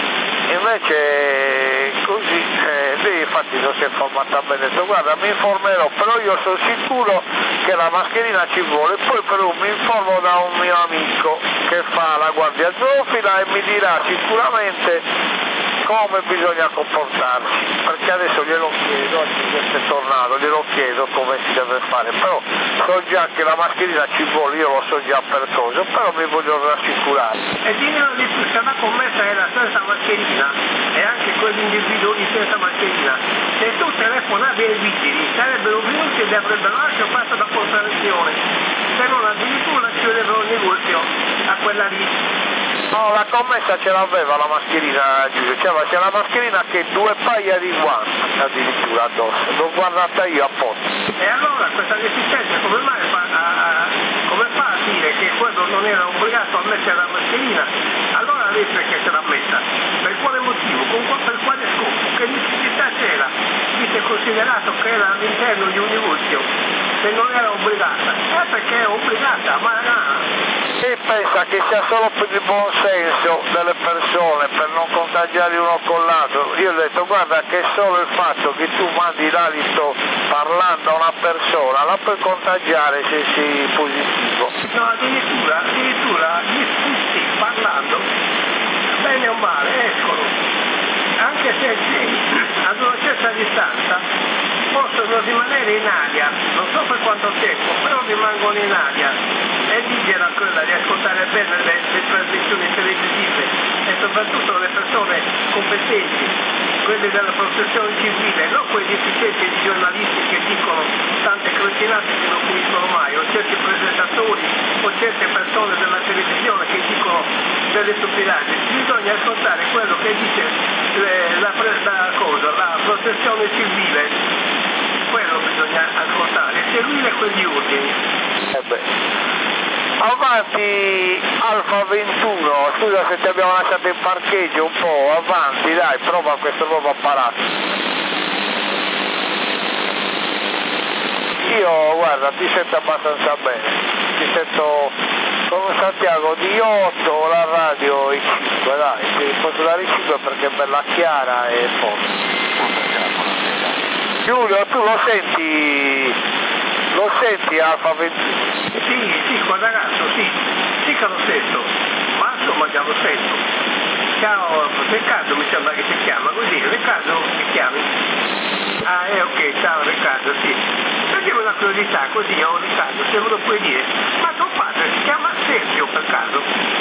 Invece così, lei infatti non si è informata bene, ha detto guarda mi informerò, però io sono sicuro che la mascherina ci vuole, poi però mi informo da un mio amico che fa la guardia zoofila e mi dirà sicuramente come bisogna comportarsi, perché adesso glielo chiedo, questo è tornato, glielo chiedo come si deve fare, però so già che la mascherina ci vuole, io lo so già per cosa, però mi voglio rassicurare. E dimmelo di più, se la commessa era senza mascherina e anche quell'individuo lì senza mascherina, se tu telefonavi ai vigili sarebbero venuti e li avrebbero anche fatto da contrazione, se non addirittura chiudevano il negozio a quella lì. No, la commessa ce l'aveva la mascherina, c'è la mascherina che 2 paia di guanti addirittura addosso, l'ho guardata io apposta. E allora questa deficienza come fa a dire che quello non era obbligato a mettere la mascherina? Allora lei perché se l'ha messa? Per quale motivo? Per quale scopo? Che necessità c'era? Visto e considerato che era all'interno di un negozio se non era obbligata, perché è obbligata, ma e pensa che sia solo per il buon senso delle persone, per non contagiare uno con l'altro. Io ho detto guarda che solo il fatto che tu mandi l'alito parlando a una persona la puoi contagiare se sei positivo. no, addirittura gli spuzzi parlando, bene o male, escono, anche se ad una certa distanza possono rimanere in aria, non so per quanto tempo, però rimangono in aria. È digera quella di ascoltare bene le trasmissioni televisive e soprattutto le persone competenti, quelli della protezione civile, non quei deficienti di giornalisti che dicono tante cretinate che non finiscono mai, o certi presentatori o certe persone della televisione che dicono delle stupidaggini. Bisogna ascoltare quello che dice la protezione civile, quello bisogna ascoltare, seguire quegli ordini. Avanti Alfa 21, scusa se ti abbiamo lasciato in parcheggio un po', avanti dai, prova questo nuovo apparato. Io guarda ti sento abbastanza bene, ti sento con Santiago di 8, la radio i 5, dai, ti posso dare i 5 perché è bella chiara e forte. Giulio, tu lo senti Alfa 21? Sì, con ragazzo, sì che lo sento, ma insomma già lo sento. Ciao, Riccardo mi sembra che si chiama così, Riccardo ti chiami? Ah, ok, ciao Riccardo, sì. Perché una curiosità così, Riccardo, se me lo puoi dire, ma tuo padre si chiama Sergio per caso?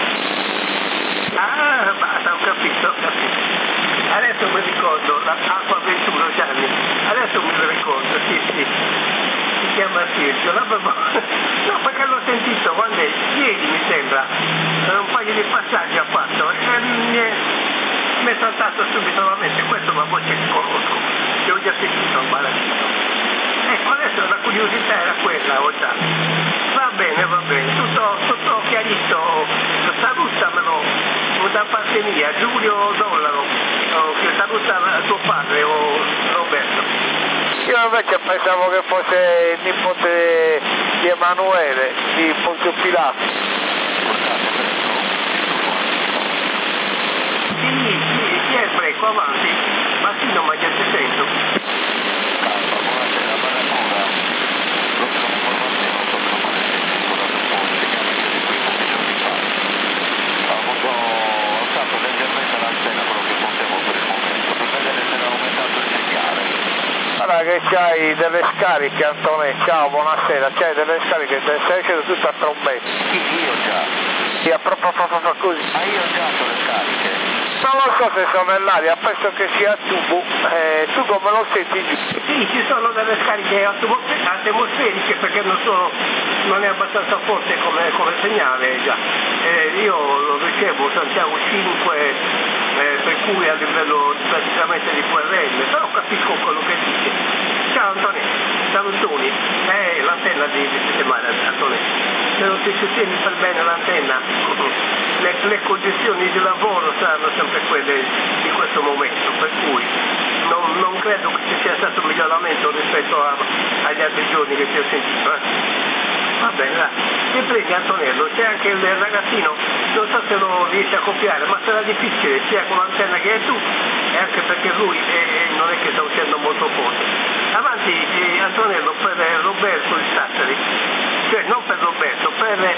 Ah, basta, ho capito. Adesso mi ricordo, Alfa 21 Gianni, adesso me lo ricordo, sì. Si chiama Sergio, no, perché l'ho sentito quando ieri mi sembra, un paio di passaggi ha fatto e mi è saltato subito la mente, questa è una voce che conosco, che ho già sentito al baratino. Ecco, adesso la curiosità era quella, va bene, tutto chiarito, salutamelo da parte mia, Giulio Dollaro, che saluta tuo padre o Roberto. Io invece pensavo che fosse il nipote di Emanuele, di Ponzio Pilato. Sì, è fresco, avanti. Ma sì, non mi ti sento. Guarda che c'hai delle scariche Antonio, ciao, buonasera, c'hai delle scariche, stai dicendo tutto a trombetta. Io già. Sì, proprio così. Ma io già ho le scariche. Non lo so se sono nell'aria, penso che sia tubo, tu come lo senti giù? Sì, ci sono delle scariche atmosferiche perché non è abbastanza forte come segnale già. Io lo ricevo Santiago 5, per cui a livello praticamente di QRM, però capisco quello che dice. Ciao Antonio, salutoni, l'antenna di settimana Antonio, se non ti sostieni per bene l'antenna, le condizioni di lavoro saranno sempre quelle di questo momento, per cui non credo che ci sia stato un miglioramento rispetto agli altri giorni che ti ho sentito. Va bene, dai. Ti prego Antonello, c'è anche il ragazzino, non so se lo riesci a copiare, ma sarà difficile sia con l'antenna che hai tu, e anche perché lui non è che sta uscendo molto forte. Avanti Antonello per Roberto di Sassari, cioè non per Roberto, per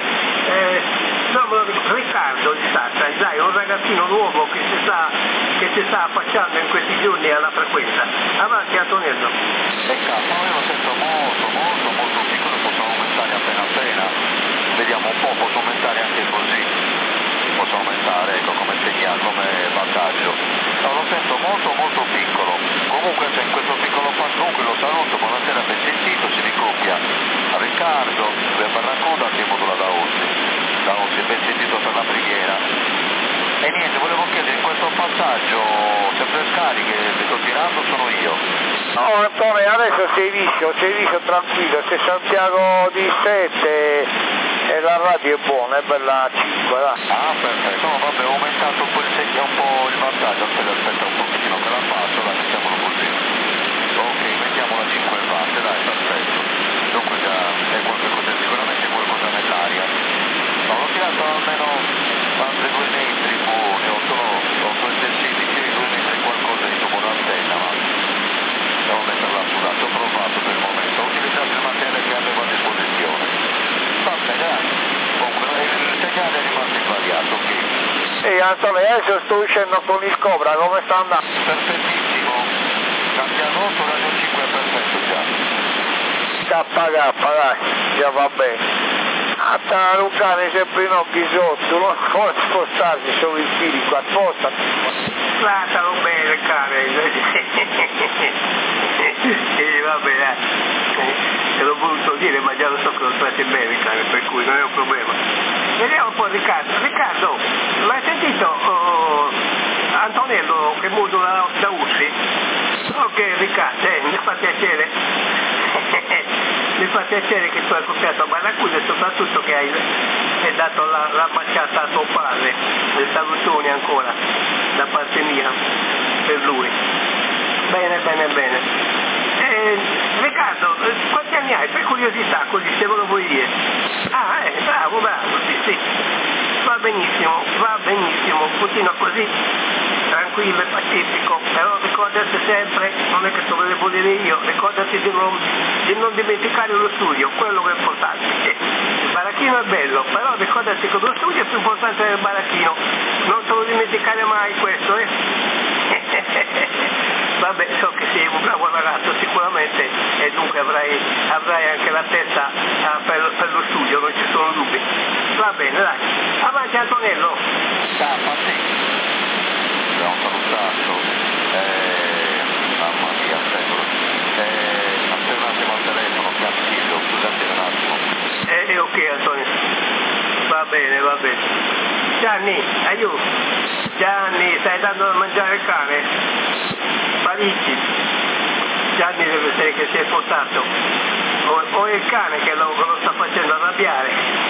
Riccardo di Sassari, dai, un ragazzino nuovo che si sta affacciando in questi giorni alla frequenza. Avanti Antonello. Peccato, io lo sento molto piccolo, posso aumentare appena, vediamo un po', posso aumentare anche così, posso aumentare, ecco, come segnale, come vantaggio. No, lo sento molto piccolo, comunque se in questo piccolo passo, comunque lo saluto, buonasera, ben sentito, si ricopia a Riccardo, per Barracuda, che modula da Ossi, ben sentito per la preghiera. E niente, volevo chiedere in questo passaggio, sempre scariche, le sto tirando, sono io. No Antonio, adesso sei liscio, tranquillo, c'è Santiago di 7 e la radio è buona, è bella 5, dai. Ah, perfetto, no, vabbè, ho aumentato un po' il vantaggio, aspetta un pochettino che la passo, dai, mettiamolo così. Ok, mettiamo la 5 in base, dai, perfetto. Dunque già almeno altri 2 metri buoni, 8 e 16, 2 metri qualcosa di tubo d'antenna, ma devo metterla a sudato. Ho provato per il momento, ho utilizzato il materiale che avevo a disposizione. Va bene, dai. Comunque il segnale è rimasto invariato, ok? Sì, Antonio, adesso sto uscendo con il Cobra, come sta andando? Perfettissimo. Cambia rosso, radio 5 è perfetto già. KK, dai, già va bene. Attara un cane sempre in occhi sotto, non può spostarsi solo i fili qua apposta. Lascialo bene il cane. Vabbè, dai. Te l'ho voluto dire, ma già lo so che lo tratti bene il cane, per cui non è un problema. Vediamo un po' Riccardo. Riccardo, l'hai sentito Antonello che modula da Ussi? Ok Riccardo, mi fa piacere. Mi fa piacere che tu hai copiato a Barracuda e soprattutto che hai dato la baciata a tuo padre, il salutone ancora da parte mia per lui. Bene, bene, bene. Riccardo, quanti anni hai? Per curiosità, così se me lo vuoi dire. Ah, bravo, sì, sì. Va benissimo, continua così, tranquillo e pacifico, però ricordati sempre, non è che te lo devo dire io, ricordati di non dimenticare lo studio, quello che è importante. Il baracchino è bello, però ricordati che lo studio è più importante del baracchino, non te lo dimenticare mai questo, Vabbè, so che sei un bravo ragazzo sicuramente e dunque avrai anche la testa per lo studio, non ci sono dubbi. Va bene, dai. Avanti Antonello. Ciao, sì. Abbiamo salutato. Mamma mia, aspetta un attimo al telefono, Castillo, scusate un attimo. Ok Antonio. Va bene. Gianni, aiuto. Gianni, stai dando da mangiare il cane? Parigi. Gianni deve essere che si è portato. O è il cane che lo sta facendo arrabbiare.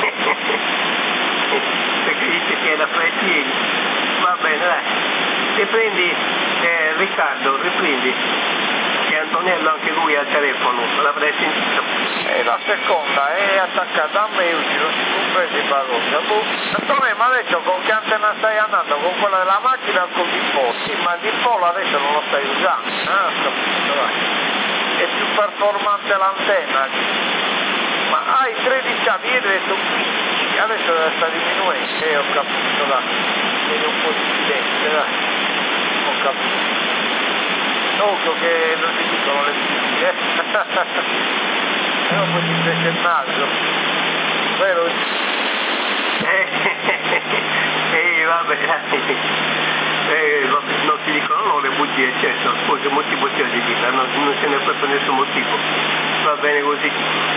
Perché dice che è da fra i piedi. Va bene, dai. Riprendi, Riccardo, che Antonello anche lui ha il telefono, l'avrei sentito. La seconda è attaccata a me, non si comprese in bagaglia. Antonio, ma adesso con che antenna stai andando? Con quella della macchina o con il polo? Sì, ma il polo adesso non lo stai usando. Ah, capito, dai. È più performante l'antenna. Ma hai 13 anni, io adesso 15, adesso sta diminuendo, ho capito, dai. Viene un po' diffidente, dai. Ho capito. Occhio che non si dicono le figlie, e poi ti cresce il naso, vero? Vabbè, non si dicono le bugie, certo, poi che motivo c'è di vita, non ce n'è proprio nessun motivo, va bene così.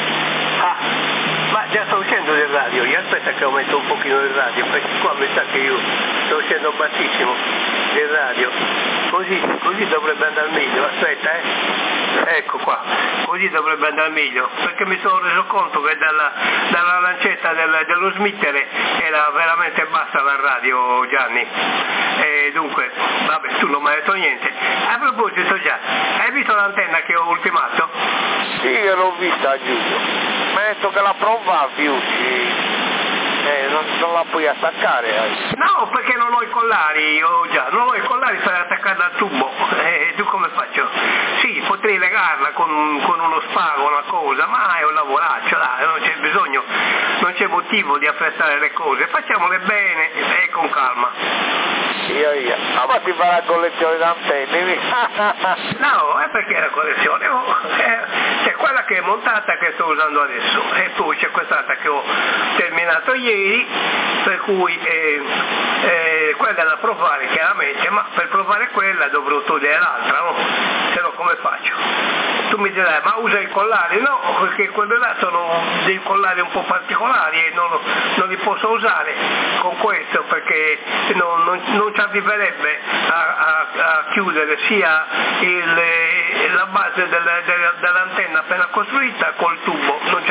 Ma già sto uscendo del radio, io aspetta che aumento un pochino il radio, perché qua mi sa che io sto uscendo bassissimo del radio, così dovrebbe andare meglio, aspetta ecco qua, così dovrebbe andare meglio, perché mi sono reso conto che dalla lancetta dello smittere era veramente bassa la radio, Gianni, e dunque, vabbè, tu non mi hai detto niente. A proposito già, hai visto l'antenna che ho ultimato? Sì, l'ho vista Giulio, mi ha detto che la prova Fiucci, non la puoi attaccare. No, perché non ho i collari, non ho i collari per attaccare al tubo, tu come faccio? Sì, potrei legarla con uno spago, una cosa, ma è un lavoraccio, dai, non c'è bisogno, non c'è motivo di affrettare le cose, facciamole bene e con calma. Ma ti fa la collezione d'antenne? No, è perché la collezione, c'è quella che è montata che sto usando adesso e poi c'è quest'altra che ho terminato ieri, per cui quella è da provare chiaramente, ma per provare quella dovrò togliere l'altra, no? Se no come faccio? Tu mi dirai, ma usa i collari? No, perché quelli là sono dei collari un po' particolari e non li posso usare con questo perché non ci arriverebbe a chiudere sia la base dell'antenna appena costruita col tubo, non ci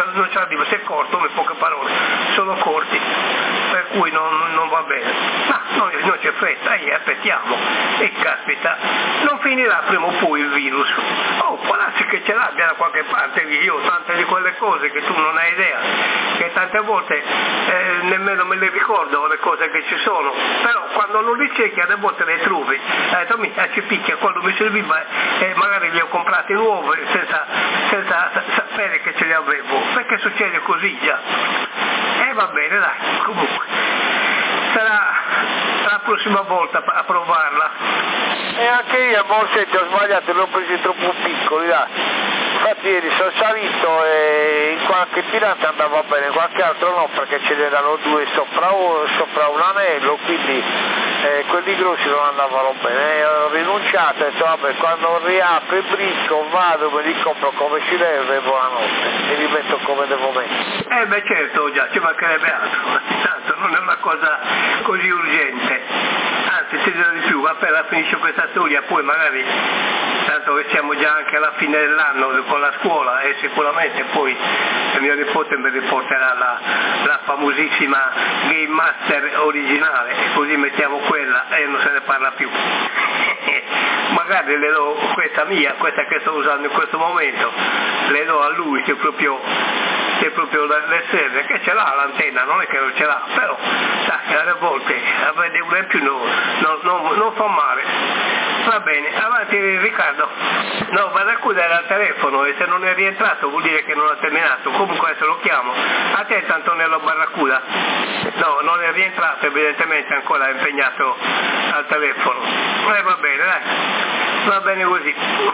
guardi, sei corto, in poche parole, sono corti, per cui non va bene. Ma non c'è fretta, aspettiamo, e caspita, non finirà prima o poi il virus. Può darsi che ce l'abbia da qualche parte, io ho tante di quelle cose che tu non hai idea, che tante volte nemmeno me le ricordo le cose che ci sono, però quando non li cerchi a volte le trovi, ci picchia quando mi serviva e magari li ho comprati nuovi senza sapere che ce li avevo, perché succede così già. Va bene, dai, comunque sarà la prossima volta a provarla. E anche io, senti, ho sbagliato, li ho presi troppo piccoli, dai. Infatti ieri sono salito e in qualche tirante andava bene, in qualche altro no, perché ce n'erano due sopra un anello, quindi quelli grossi non andavano bene. Ho rinunciato e ho detto vabbè, quando riapre il bricco vado, me li compro come si deve e buonanotte, e li metto come devo mettere. Beh certo, già, ci mancherebbe altro, tanto non è una cosa così urgente, anzi ti dirò di più, appena finisce questa storia poi magari, tanto che siamo già anche alla fine dell'anno con la scuola e sicuramente poi mio nipote mi riporterà la famosissima Game Master originale, e così mettiamo quella e non se ne parla più. Magari le do questa che sto usando in questo momento, le do a lui che proprio le serve, che ce l'ha l'antenna, non è che non ce l'ha, però sai, alle volte avere una in più non fa male. Va bene, avanti Riccardo. No, vado a chiudere al telefono e se non è rientrato vuol dire che non ha terminato, comunque adesso lo chiamo. A te Antonello Barracuda? No, non è rientrato, evidentemente ancora è impegnato al telefono. Va bene, dai, va bene così.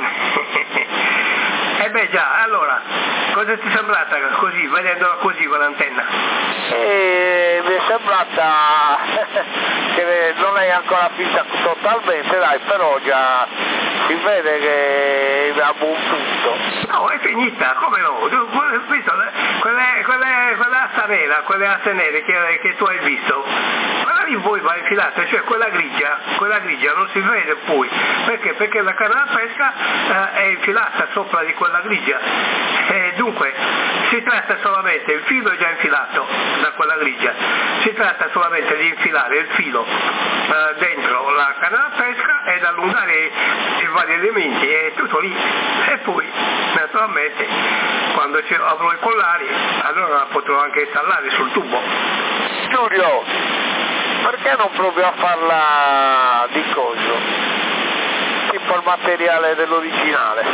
Beh già, allora, cosa ti è sembrata così, vedendola così con l'antenna? Mi è sembrata che non è ancora finita totalmente, dai, però già si vede che è a buon punto. No, è finita, come no? Visto, quella assa nera, quelle asse nere che tu hai visto, quella lì voi va infilata, cioè quella grigia non si vede poi, perché? Perché la canna da pesca è infilata sopra di quella grigia, dunque si tratta solamente, il filo è già infilato da quella grigia, si tratta solamente di infilare il filo dentro la canna da pesca ed allungare i vari elementi, è tutto lì, e poi naturalmente quando avrò i collari allora la potrò anche installare sul tubo. Giulio, perché non provi a farla di coso? Tipo il materiale dell'originale.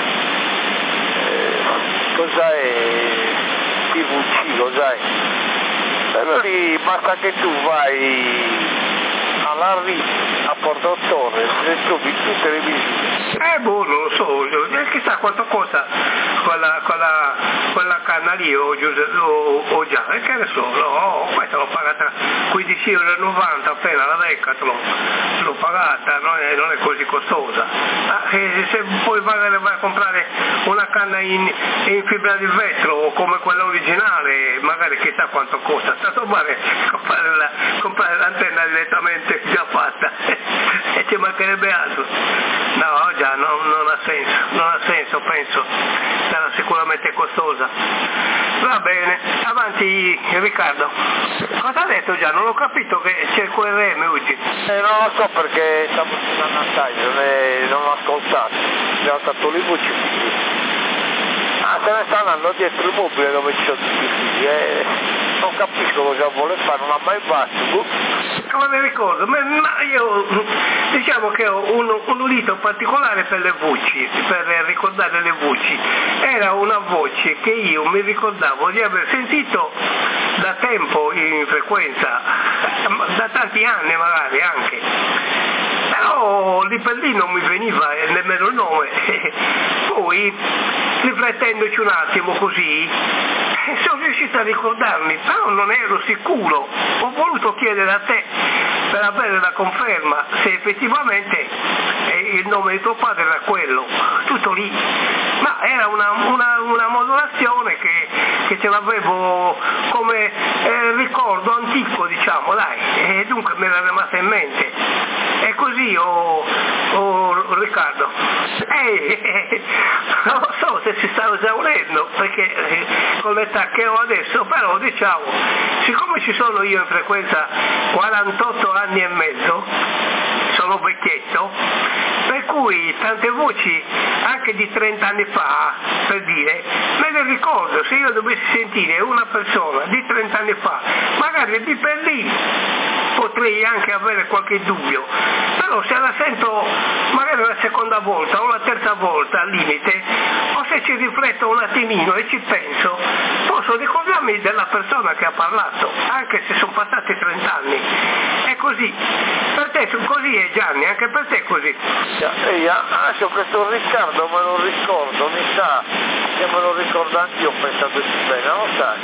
Cos'è? PVC, cos'è? Allora lì basta che tu vai alla RIP a Porto Torres e trovi tutte le misure. Non lo so, chissà quanto costa quella canna lì o già, che ne so, no, questa l'ho pagata 15,90 € appena la Decathlon, l'ho pagata, non è così costosa. Se poi vai a comprare una canna in fibra di vetro o come quella originale, magari chissà quanto costa, tanto vale comprare l'antenna direttamente già fatta e ci mancherebbe altro. No, già non ha senso, penso, sarà sicuramente costosa. Va bene, avanti Riccardo. Cosa ha detto già? Non ho capito che c'è il QRM oggi. Non lo so perché stavo andando a tagliare, non l'ho ascoltato, mi ha dato le voci. Se ne sta andando dietro il mobile dove ci sono tutti i figli, non capisco cosa vuole fare, non ha mai fatto. Come mi ricordo, ma io diciamo che ho un udito particolare per le voci, per ricordare le voci. Era una voce che io mi ricordavo di aver sentito da tempo in frequenza, da tanti anni magari anche, però lì per lì non mi veniva nemmeno il nome. Poi riflettendoci un attimo così sono riuscito a ricordarmi, però non ero sicuro, ho voluto chiedere a te per avere la conferma se effettivamente il nome di tuo padre era quello, tutto lì, ma era una modulazione che ce l'avevo come ricordo antico, diciamo, dai, e dunque me l'era rimasta in mente, e così Riccardo, non lo so se si sta esaurendo, perché con l'età che ho adesso, però diciamo, siccome ci sono io in frequenza 48 anni e mezzo, sono vecchietto, per cui tante voci anche di 30 anni fa, per dire, me le ricordo. Se io dovessi sentire una persona di 30 anni fa, magari lì per lì potrei anche avere qualche dubbio, però se la sento magari la seconda volta o la terza volta al limite, o se ci rifletto un attimino e ci penso, posso ricordarmi della persona che ha parlato, anche se sono passati 30 anni. È così, per te così è, Gianni, anche per te è così. Adesso questo Riccardo me lo ricordo, mi sa che me lo ricordo anch'io pensandoci bene, non sai?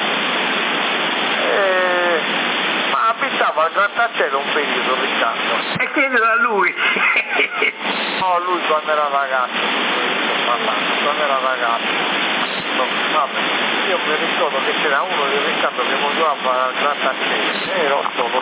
Ma abitava al grattacielo un periodo, Riccardo. E chiedelo a lui. No, lui quando era ragazzo, quando era ragazzo. No, vabbè, io mi ricordo che c'era uno di Riccardo che modulava al grattacielo, ero solo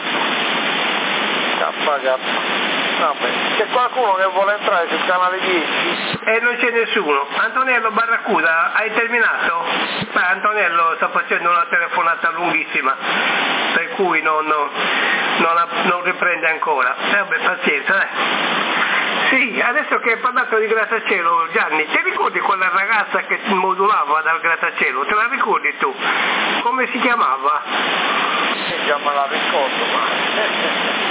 vabbè, c'è qualcuno che vuole entrare sul canale 10? Non c'è nessuno. Antonello Barracuda, hai terminato? Beh, Antonello sta facendo una telefonata lunghissima, per cui non riprende ancora. Vabbè, pazienza, dai. Sì, adesso che hai parlato di grattacielo, Gianni, ti ricordi quella ragazza che modulava dal grattacielo? Te la ricordi tu? Come si chiamava? Sì, già me la ricordo, ma...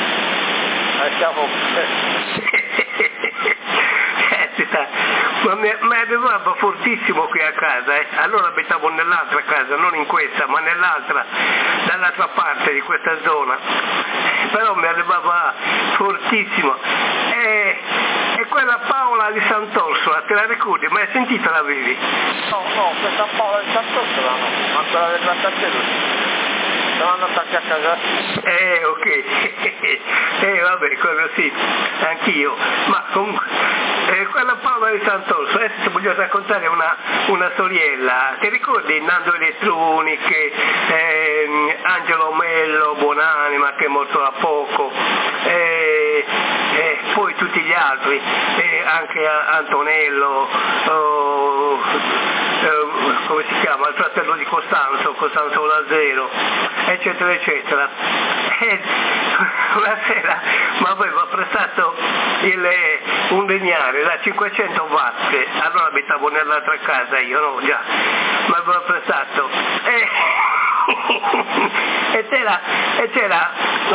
ma avevamo fortissimo qui a casa, allora abitavo nell'altra casa, non in questa, ma nell'altra, dall'altra parte di questa zona, però mi arrivava fortissimo. E quella Paola di Sant'Orsola, te la ricordi? Ma hai sentito l'avevi? No, questa Paola di Sant'Orsola no, ma quella del grattacielo sono andato anche a casa. Ok. Vabbè, quello sì, anch'io. Ma comunque, quella Paola di Sant'Orso, adesso ti voglio raccontare una storiella. Ti ricordi Nando Elettroniche, Angelo Mello, buonanima, che è morto da poco, poi tutti gli altri, anche Antonello, come si chiama, il fratello di Costanzo Lazzero, eccetera eccetera. Una sera mi aveva prestato un legnare da 500 watt, allora abitavo nell'altra casa io, no già, mi aveva prestato e c'era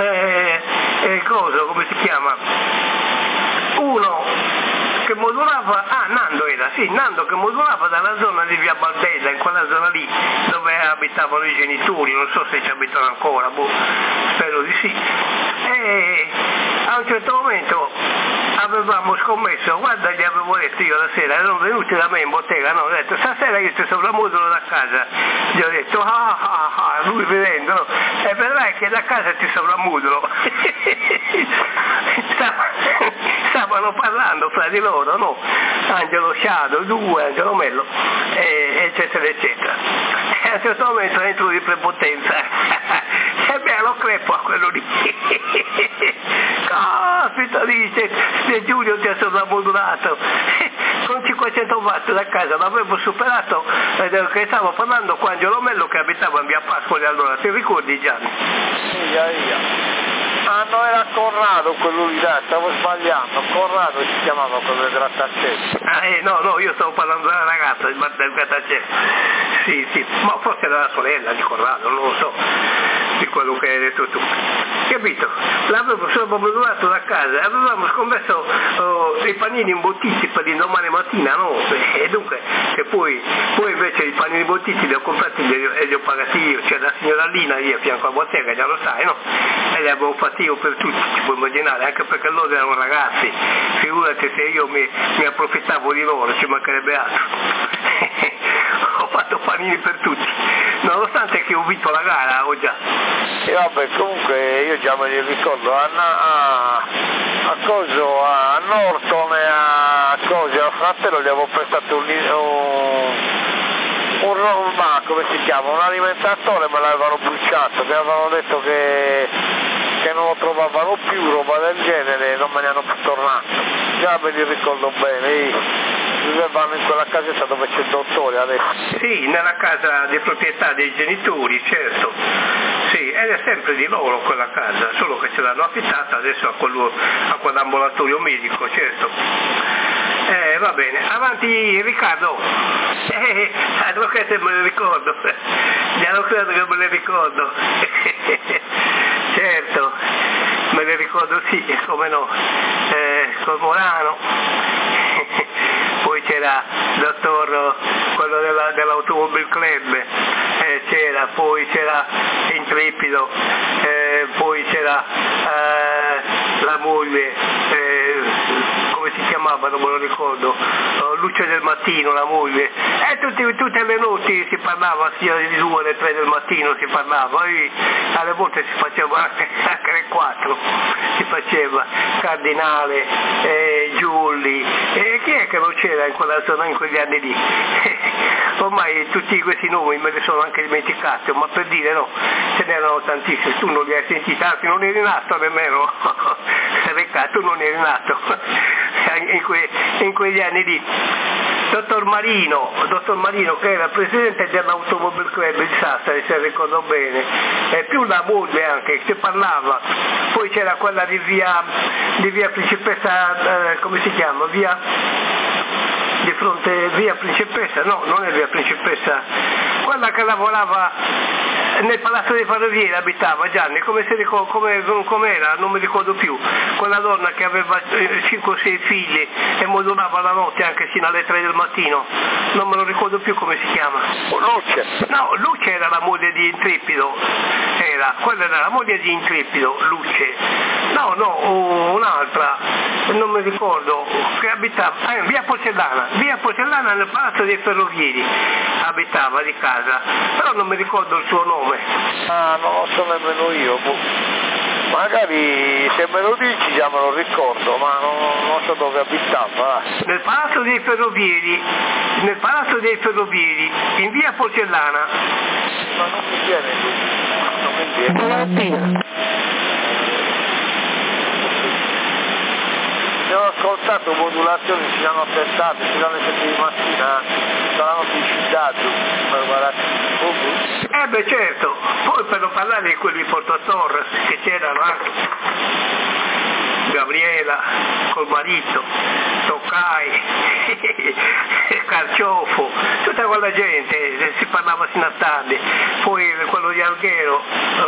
cosa, come si chiama, uno che modulava, Nando che modulava dalla zona di via Baldella, in quella zona lì dove abitavano i genitori, non so se ci abitano ancora, spero di sì. E a un certo momento avevamo scommesso, guarda, gli avevo detto io la sera, erano venuti da me in bottega, no, ho detto stasera io ti sovramodulo da casa, gli ho detto lui vedendo, e vedrai che da casa ti sovramodulo. Stavano parlando fra di loro, no? Angelo Shadow, Angelo Mello, eccetera eccetera. E a un certo momento entro di prepotenza e me lo crepo a quello lì. Caspita, dice Giulio ti ha sovramodulato con 500 watt da casa, l'avevo superato, che stavo parlando con Angelo Mello che abitava in via Pascoli, allora ti ricordi Gianni? Sì. Ah no, era Corrado quello lì, stavo sbagliando, Corrado si chiamava quello del grattacielo. No, io stavo parlando della ragazza del grattacielo. Sì, ma forse era la sorella di Corrado, non lo so, di quello che hai detto tu. Capito? L'avevo sovrammodulato da casa, avevamo scommesso dei panini imbottiti per l'indomani mattina, no? E dunque, e poi invece i panini imbottiti li ho comprati e li ho pagati io, c'è la signora Lina lì a fianco a bottega, già lo sai, no? E li avevo fatti io per tutti, ti puoi immaginare, anche perché loro erano ragazzi, figurati se io mi approfittavo di loro, ci mancherebbe altro. Ho fatto panini per tutti, nonostante che ho vinto la gara, ho già. E vabbè, comunque io già me li ricordo, a Norton e a fratello gli avevo prestato come si chiama, un alimentatore, me l'avevano bruciato, mi avevano detto che non lo trovavano più, roba del genere, non me ne hanno più tornato. Già me li ricordo bene, vivevano in quella casetta dove c'è il dottore adesso. Sì, nella casa di proprietà dei genitori, certo. Sì, ed è sempre di loro quella casa, solo che ce l'hanno affittata adesso a quell'ambulatorio medico, certo. Va bene, avanti Riccardo. Advocate me le ricordo, già lo credo che me le ricordo. Certo, me le ricordo sì, come no, col Morano. Poi c'era il dottor, quello dell'Automobile Club, poi c'era Intrepido, poi c'era la moglie, come si chiamava, non me lo ricordo, Luce del Mattino, la moglie, tutte le notti si parlava, sia alle 2 alle 3 del mattino si parlava, e alle volte si faceva anche alle 4, si faceva Cardinale, Giulli, chi è che non c'era in quella zona in quegli anni lì? Ormai tutti questi nomi me li sono anche dimenticati, ma per dire no, ce n'erano tantissimi, tu non li hai sentiti, anzi non eri nato nemmeno, tu non eri nato in quegli anni lì. Dottor Marino che era presidente dell'Automobile Club di Sassari, se ricordo bene, più la moglie anche, che parlava, poi c'era quella di via Principessa, come si chiama, di fronte via Principessa, no, non è via Principessa, quella che lavorava nel Palazzo dei Ferrovieri, abitava Gianni, come era, non mi ricordo più, quella donna che aveva 5 o 6 figli e modulava la notte anche fino alle 3 del mattino, non me lo ricordo più come si chiama. Luce? No, Luce era la moglie di Intrepido, quella era la moglie di Intrepido, Luce. No, un'altra, non mi ricordo, che abitava, via Porcellana nel Palazzo dei Ferrovieri, abitava di casa, però non mi ricordo il suo nome. Non lo so nemmeno io, magari se me lo dici già me lo ricordo, ma non so dove abitava. Nel Palazzo dei Ferrovieri, in via Porcellana. Ma non mi viene lui, non mi viene. Ne ho ascoltato modulazioni, si hanno attestate, fino alle 7 di mattina, saranno suicidati per guardare. Certo, poi per non parlare di quelli di Porto Torres che c'erano anche, Gabriela col marito, Toccai, Carciofo, tutta quella gente, si parlava sino a tardi, poi quello di Alghero,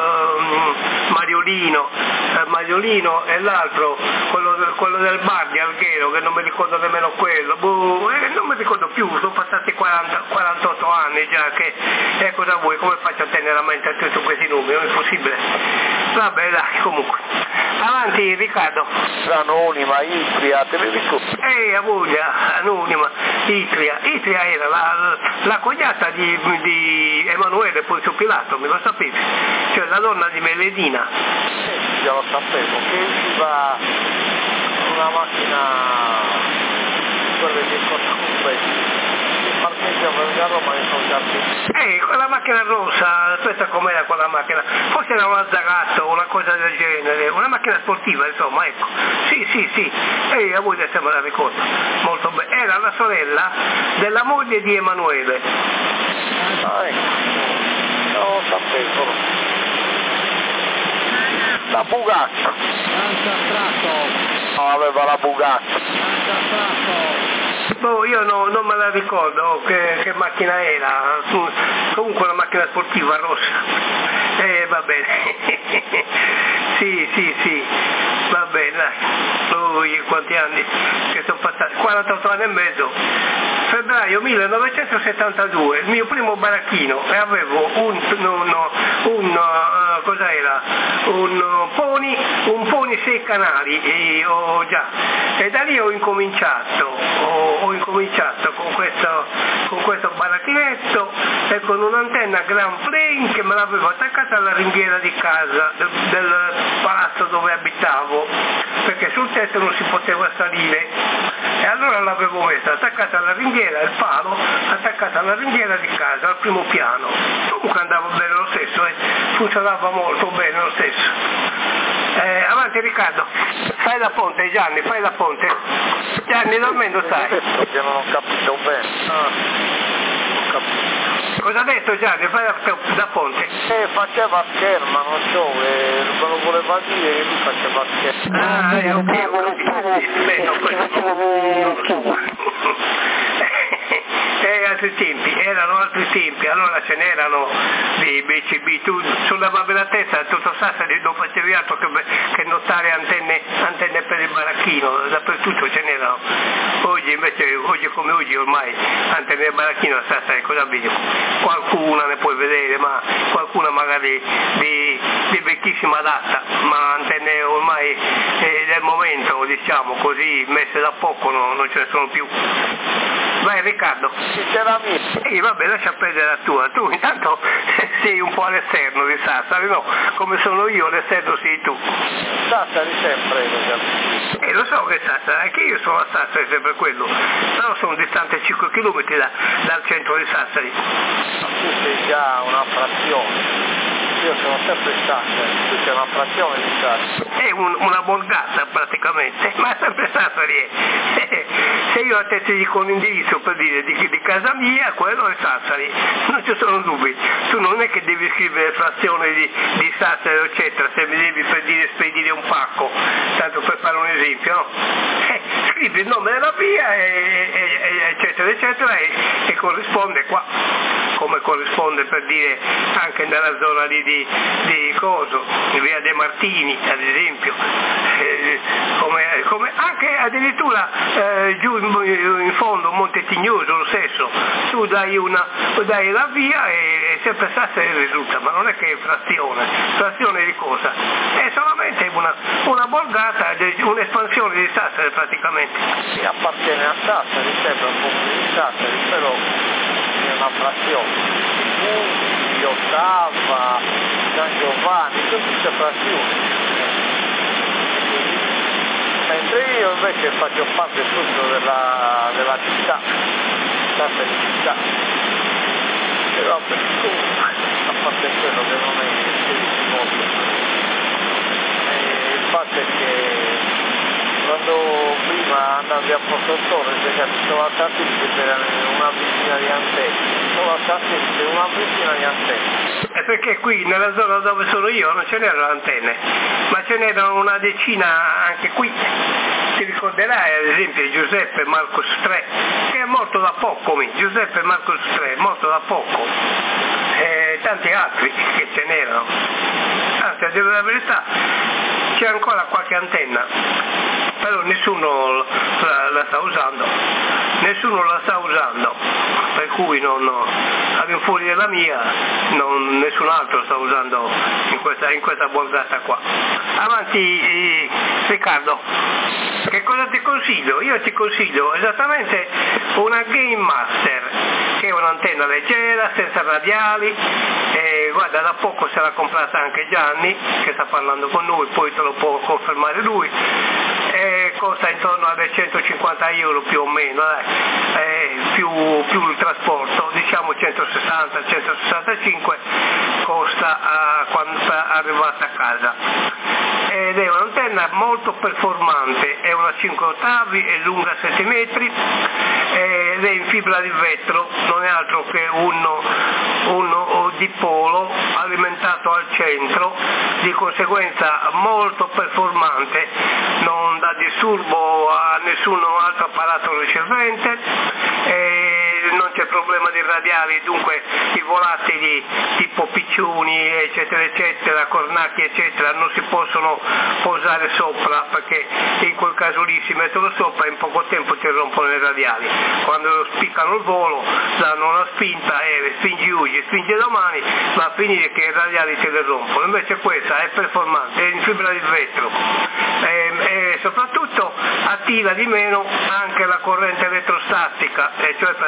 Mariolino e l'altro, quello del bar di Alghero, che non mi ricordo nemmeno quello, non mi ricordo più, sono passati 48 anni già, che cosa vuoi, come faccio a tenere a mente tutti questi numeri, non è possibile. Vabbè dai, comunque. Avanti Riccardo. Anonima, Itria, te ne ricordi? A voglia, Anonima, Itria era la cognata di Emanuele Ponzio Pilato, me lo sapete? Cioè la donna di Meledina. Già lo sapevo, che usciva una macchina, quelle che costano parcheggia per a Roma e sono già quella macchina rossa, aspetta com'era quella macchina, forse era una Zagato o una cosa del genere, una macchina sportiva insomma, ecco, sì, a voi se me la ricordo, molto bene, era la sorella della moglie di Emanuele. Ecco, non lo sapevo. La Bugatti. No, aveva la Bugatti. Io non me la ricordo che macchina era, comunque una macchina sportiva rossa. Va bene. Sì, va bene, dai. Quanti anni che sono passati? 48 anni e mezzo. Febbraio 1972, il mio primo baracchino, e avevo un pony 6 canali, e da lì ho incominciato con questo baracchinetto e con un'antenna Grand Plane che me l'avevo attaccata alla ringhiera di casa del palazzo dove abitavo, perché sul tetto non si poteva salire, e allora l'avevo messa attaccata alla ringhiera, il palo attaccata alla ringhiera di casa, al primo piano. Comunque andava bene lo stesso, funzionava molto bene lo stesso. Avanti Riccardo, fai da ponte Gianni, fai da ponte. Gianni dormendo stai? Perché non ho capito bene. Non capito. Cosa ha detto Gianni? Fai da ponte. Faceva scherma, non so, me lo voleva dire che lui faceva scherma. Altri tempi, erano altri tempi, allora ce n'erano di BCB, tu sollevavi la testa, tutto Sassari non facevi altro che notare antenne per il baracchino, dappertutto ce n'erano. Oggi invece, oggi come oggi ormai antenne del baracchino a Sassari cosa vedi? Qualcuna ne puoi vedere, ma qualcuna magari di vecchissima data, ma antenne ormai del momento, diciamo così, messe da poco non ce ne sono più. Vai Riccardo. Sinceramente. Vabbè, lascia perdere la tua. Tu intanto sei un po' all'esterno di Sassari, no? Come sono io, all'esterno sei tu. Sassari sempre. Lo so che Sassari, anche io sono a Sassari, sempre quello. Però sono distante 5 km dal centro di Sassari. Tu sei già una frazione. Io sono sempre Sassari, tu sei una frazione di Sassari. È una borgata praticamente, ma sempre Sassari è. Se io a te ti dico un indirizzo per dire di casa mia, quello è Sassari, non ci sono dubbi. Tu non è che devi scrivere frazione di Sassari eccetera, se mi devi per dire spedire un pacco, tanto per fare un esempio, no? Scrivi il nome della via eccetera eccetera e corrisponde qua, come corrisponde per dire anche nella zona di Coso, di via De Martini ad esempio, come anche addirittura giù in fondo Monte Tignoso lo stesso, tu dai la via e sempre Sassari risulta, ma non è che è frazione di cosa? È solamente una borgata, un'espansione di Sassari praticamente. Sì, appartiene a Sassari, sembra un po' di Sassari, però è una frazione. Di Ottava, San Giovanni, sono tutte frazioni. Mentre io invece faccio parte tutto della città, Sassari città. E vabbè, comunque, a parte quello che non è che si molto. Il fatto è che quando prima andavi a Porto Torre si sono attratti per una ventina di antenne. Sono attratti per una ventina di antenne. È perché qui nella zona dove sono io non ce n'erano antenne, ma ce n'erano una decina anche qui. Ti ricorderai ad esempio Giuseppe Marcos 3, che è morto da poco, Giuseppe Marcos 3 è morto da poco, e tanti altri che ce n'erano. Anzi, a dire la verità, c'è ancora qualche antenna, però nessuno la sta usando, per cui al fuori della mia nessun altro sta usando in questa borgata qua. Avanti Riccardo, che cosa ti consiglio? Io ti consiglio esattamente una Game Master, che è un'antenna leggera, senza radiali, guarda, da poco se l'ha comprata anche Gianni, che sta parlando con noi, poi te lo può confermare lui, costa intorno a 150 euro più o meno, più il trasporto, diciamo 160-165 costa quando arrivata a casa. Ed è un'antenna molto performante, è una 5 ottavi, è lunga 7 metri ed è in fibra di vetro, non è altro che un dipolo alimentato al centro, di conseguenza molto performante, non dà disturbo a nessun altro apparato ricevente, non c'è problema di radiali, dunque i volatili tipo piccioni eccetera eccetera, cornacchi eccetera non si possono posare sopra, perché in quel caso lì si mettono sopra e in poco tempo ti rompono i radiali, quando spiccano il volo danno una spinta e spingi oggi, spingi domani, va a finire che i radiali te le rompono. Invece questa è performante, è in fibra di vetro e soprattutto attira di meno anche la corrente elettrostatica, cioè praticamente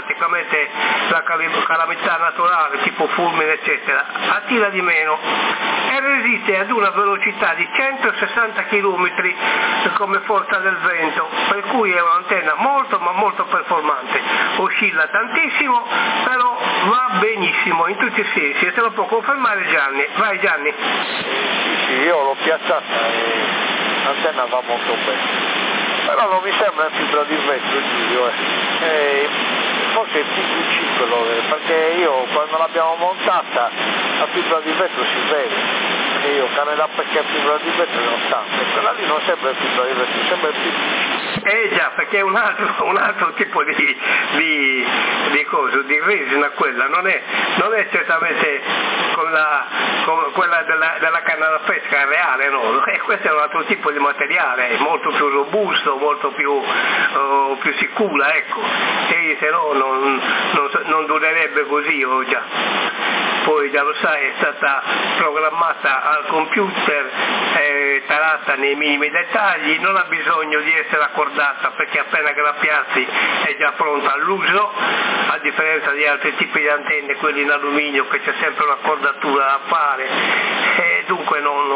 virgolette, la calamità naturale tipo fulmine eccetera, attira di meno e resiste ad una velocità di 160 km come forza del vento, per cui è un'antenna molto ma molto performante, oscilla tantissimo, però va benissimo in tutti i sensi e te lo può confermare Gianni. Vai Gianni. Sì, io l'ho piazzata e l'antenna va molto bene. Però non mi sembra fibra di vetro Giulio, forse è PVC quello, perché io quando l'abbiamo montata la fibra di vetro si vede, e io cane da pesca e fibra di vetro ne ho tante, quella lì non sembra fibra di vetro, sembra PVC. Già, perché è un altro tipo di resina quella, non è certamente come quella della canna da pesca reale, no? Questo è un altro tipo di materiale, è molto più robusto, molto più sicura, ecco, e se no non durerebbe così già. Poi già lo sai, è stata programmata al computer, tarata nei minimi dettagli, non ha bisogno di essere accordata perché appena che la piazzi è già pronta all'uso, a differenza di altri tipi di antenne, quelli in alluminio, che c'è sempre un'accordatura da fare, e dunque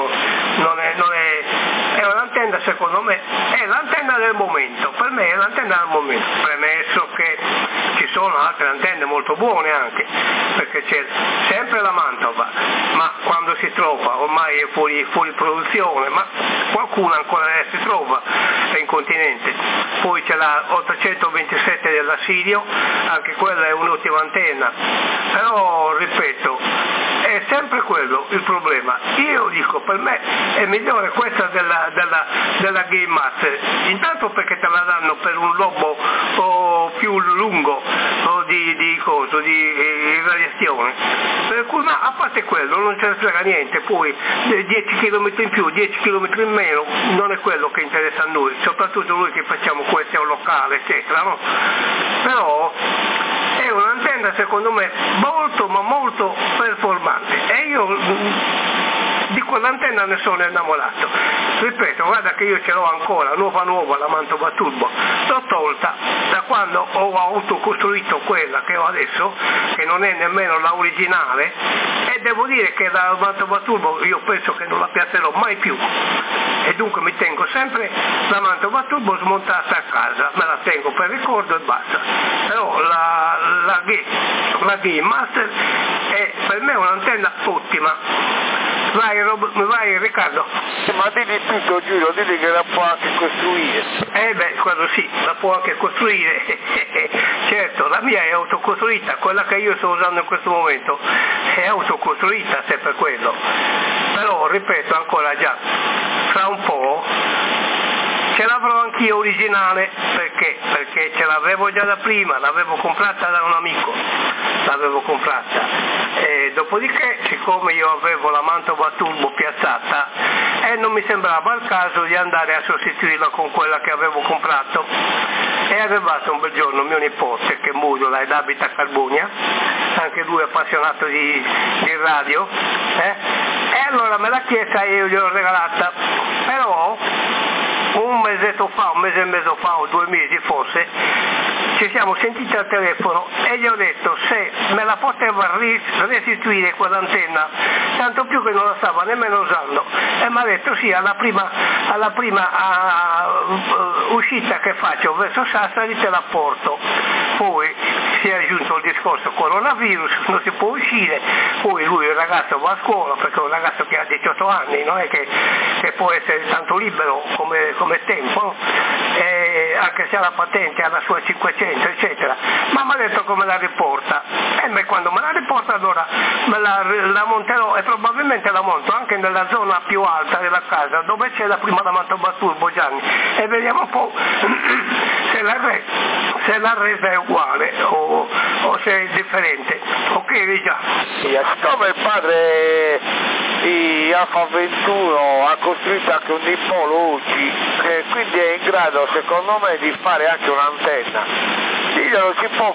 è un'antenna, secondo me, è l'antenna del momento, per me è l'antenna del momento, premesso che ci sono altre antenne molto buone anche, perché c'è sempre la Mantova, ma quando si trova, ormai è fuori produzione, ma qualcuna ancora si trova in continente. Poi c'è la 827 della Sirio, anche quella è un'ottima antenna, però ripeto, è sempre quello il problema. Io dico, per me è migliore questa della Game Master, intanto perché te la danno per un lobo più lungo di radiazione, per cui, ma a parte quello non ce ne frega niente, poi 10 km in più, 10 km in meno non è quello che interessa a noi, soprattutto noi che facciamo questo locale eccetera, no? Però è un'antenna secondo me molto ma molto performante e io di quell'antenna ne sono innamorato. Ripeto, guarda che io ce l'ho ancora, nuova la Mantova Turbo, l'ho tolta da quando ho autocostruito quella che ho adesso, che non è nemmeno la originale, e devo dire che la Mantova Turbo io penso che non la piazzerò mai più, e dunque mi tengo sempre la Mantova Turbo smontata a casa, me la tengo per ricordo e basta. Però la Game Master è per me un'antenna ottima. Vai Riccardo. Ma digli tutto Giulio, digli che la può anche costruire. Quello sì, la può anche costruire. Certo, la mia è autocostruita, quella che io sto usando in questo momento è autocostruita, se per quello. Però ripeto ancora già, fra un po' ce l'avrò anch'io originale, perché ce l'avevo già da prima, l'avevo comprata da un amico, e dopodiché siccome io avevo la Mantova Turbo piazzata non mi sembrava il caso di andare a sostituirla con quella che avevo comprato, è arrivato un bel giorno mio nipote che mudola ed abita a Carbonia, anche lui appassionato di radio, e allora me l'ha chiesta e io gliel'ho regalata, però un mese e mezzo fa o 2 mesi forse ci siamo sentiti al telefono e gli ho detto se me la poteva restituire quell'antenna, tanto più che non la stava nemmeno usando, e mi ha detto sì, alla prima uscita che faccio verso Sassari te la porto. Poi si è aggiunto il discorso coronavirus, non si può uscire, poi lui il ragazzo va a scuola perché è un ragazzo che ha 18 anni, non è che può essere tanto libero come tempo, no? Anche se ha la patente, ha la sua 500 eccetera, ma mi ha detto come la riporta, e quando me la riporta allora me la monterò, e probabilmente la monto anche nella zona più alta della casa dove c'è la prima da Mantova Turbo, Gianni, e vediamo un po' se la resa è uguale o se è differente. Ok, già. Siccome il padre di Alfa 21 ha costruito anche un dipolo UCI, quindi è in grado secondo me di fare anche un'antenna, si può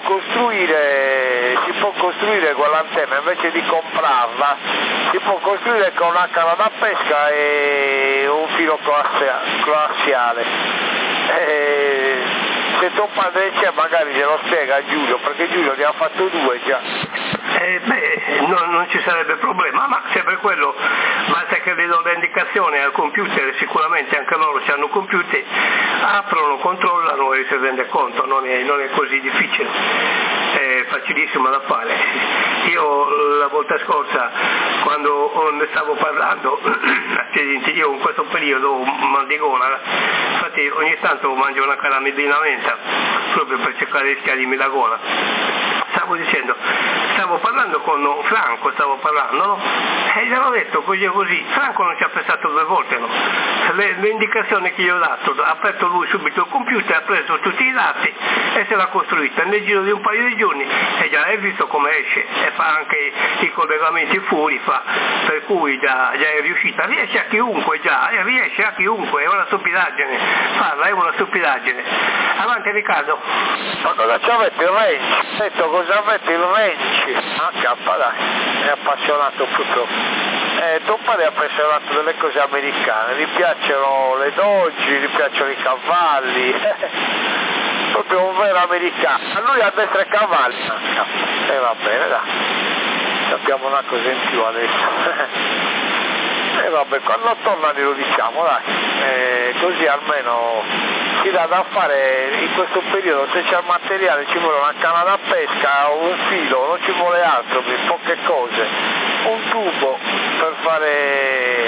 costruire quell'antenna, invece di comprarla si può costruire con una canna da pesca e un filo coassiale. se tuo padre c'è magari glielo spiega a Giulio, perché Giulio ne ha fatto 2 già. Non ci sarebbe problema, ma sempre quello, basta che le do le indicazioni al computer, sicuramente anche loro hanno computer, aprono, controllano e si rende conto, non è così difficile, è facilissimo da fare. Io la volta scorsa, quando ne stavo parlando, io in questo periodo mal di gola, infatti ogni tanto mangio una caramellina menta proprio per cercare di schiarirmi la gola. Stavo parlando con Franco, no? E gli avevo detto così e così, Franco non ci ha pensato 2 volte, no? Le indicazioni che gli ho dato, ha aperto lui subito il computer, ha preso tutti i dati e se l'ha costruita nel giro di un paio di giorni e già hai visto come esce e fa anche i collegamenti fuori, per cui già è riuscita, riesce a chiunque è una stupidaggine, farla è una stupidaggine. Avanti Riccardo. Ma cosa ci avete il range? Ho detto cosa avete il range? Dai, è appassionato proprio. Tuo padre è appassionato delle cose americane, gli piacciono le Dodge, gli piacciono i cavalli, proprio un vero americano. A lui addestra i cavalli. E va bene, dai, sappiamo una cosa in più adesso. E vabbè, quando torna glielo diciamo, dai, così almeno si dà da fare in questo periodo, se c'è il materiale ci vuole una canna da pesca o un filo, non ci vuole altro, poche cose, un tubo per fare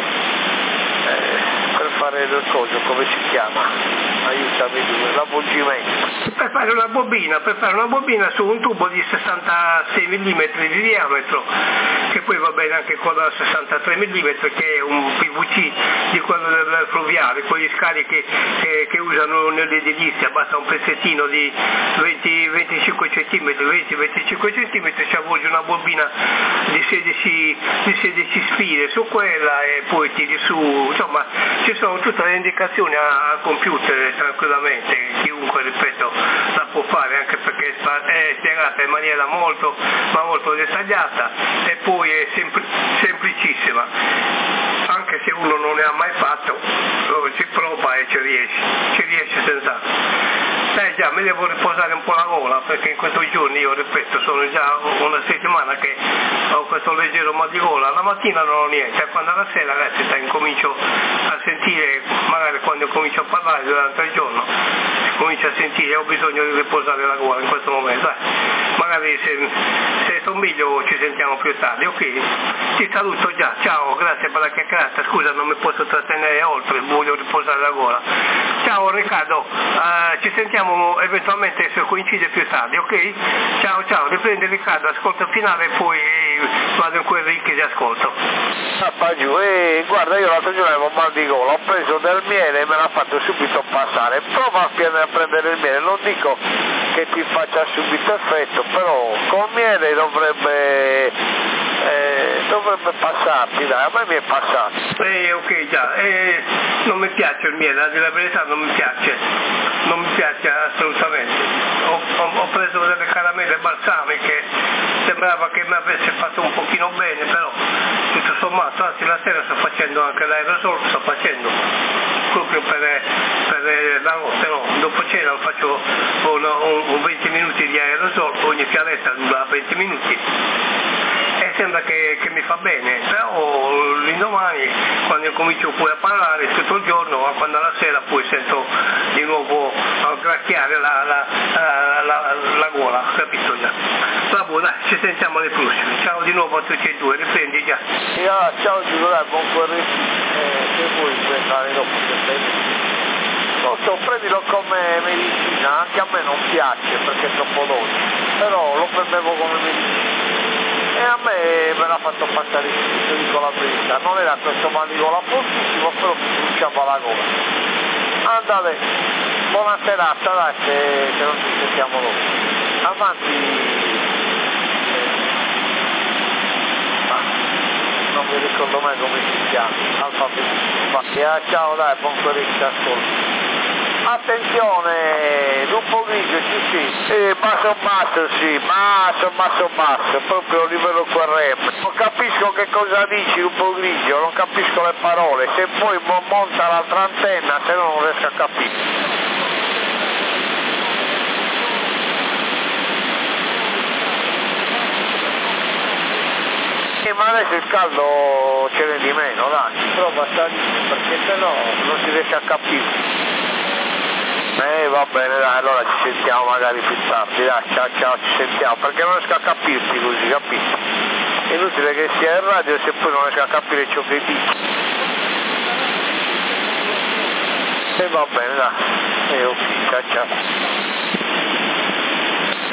il coso, come si chiama? Aiutami, l'avvolgimento. Per fare una bobina su un tubo di 66 mm di diametro, che poi va bene anche con la 63 mm, che è un PVC di quello del fluviale, quegli scarichi che usano nell'edilizia, basta un pezzettino di 20-25 cm, 20-25 cm, ci avvolgi una bobina di 16 spine su quella e poi tiri su, insomma ci sono tutte le indicazioni al computer tranquillamente, chiunque, ripeto, la può fare, anche perché è spiegata in maniera molto dettagliata e poi è semplicissima, anche se uno non ne ha mai fatto, ci prova e ci riesce senz'altro. Già, mi devo riposare un po' la gola, perché in questi giorni, io ripeto, sono già una settimana che ho questo leggero mal di gola, la mattina non ho niente, quando alla sera ragazzi incomincio a sentire, magari quando comincio a parlare durante il giorno, comincio a sentire, ho bisogno di riposare la gola in questo momento, magari se sto meglio ci sentiamo più tardi, ok? Ti saluto già, ciao, grazie per la chiacchierata, scusa non mi posso trattenere oltre, voglio riposare la gola. Ciao Riccardo, ci sentiamo eventualmente se coincide più tardi, ok? Ciao, riprendi Riccardo, ascolto il finale e poi vado in quel link che ti ascolto. Giù, guarda, io l'altro giorno avevo mal di gola, ho preso del miele e me l'ha fatto subito passare, prova a prendere il miele, non dico che ti faccia subito effetto, però col miele dovrebbe passarti, dai, a me mi è passato. Ok, già, non mi piace il miele, a dire la verità non mi piace assolutamente. Ho preso delle caramelle balsamiche, sembrava che mi avesse fatto un pochino bene, però tutto sommato, anzi la sera sto facendo anche l'aerosol, proprio per la notte, no? Dopo cena faccio un 20 minuti di aerosol, ogni fialetta dura 20 minuti e sembra che mi fa bene, però l'indomani quando comincio poi a parlare tutto il giorno, quando alla sera poi sento di nuovo gracchiare la gola, capito già? Vabbè, dai, ci sentiamo alle prossime, ciao di nuovo a tutti e due, riprendi già. Ciao Giulio, dai, buon corretto, se vuoi prendere dopo non so, prendilo come medicina, anche a me non piace perché è troppo dolce, però lo prendevo come medicina. E a me l'ha fatto passare il dico la verità, non era questo mal di gola fortissimo, però mi bruciava la gola. Andate, buona serata, dai, se non ci sentiamo dopo. Avanti, non mi ricordo mai come si chiama, alfabetico. Ciao, dai, buon corretto, ascolto. Attenzione, lupo grigio, sì, basso, proprio a livello QRM. Non capisco che cosa dici, lupo grigio, non capisco le parole, se poi monta l'altra antenna, se no non riesco a capire. ma adesso il caldo ce n'è di meno, dai, prova a salire, perché sennò non si riesce a capire. Va bene, dai, allora ci sentiamo magari più tardi, dai, ciao, ci sentiamo, perché non riesco a capirti così, capisci? È inutile che sia in radio se poi non riesco a capire ciò che dici. Va bene, dai, ok, ciao.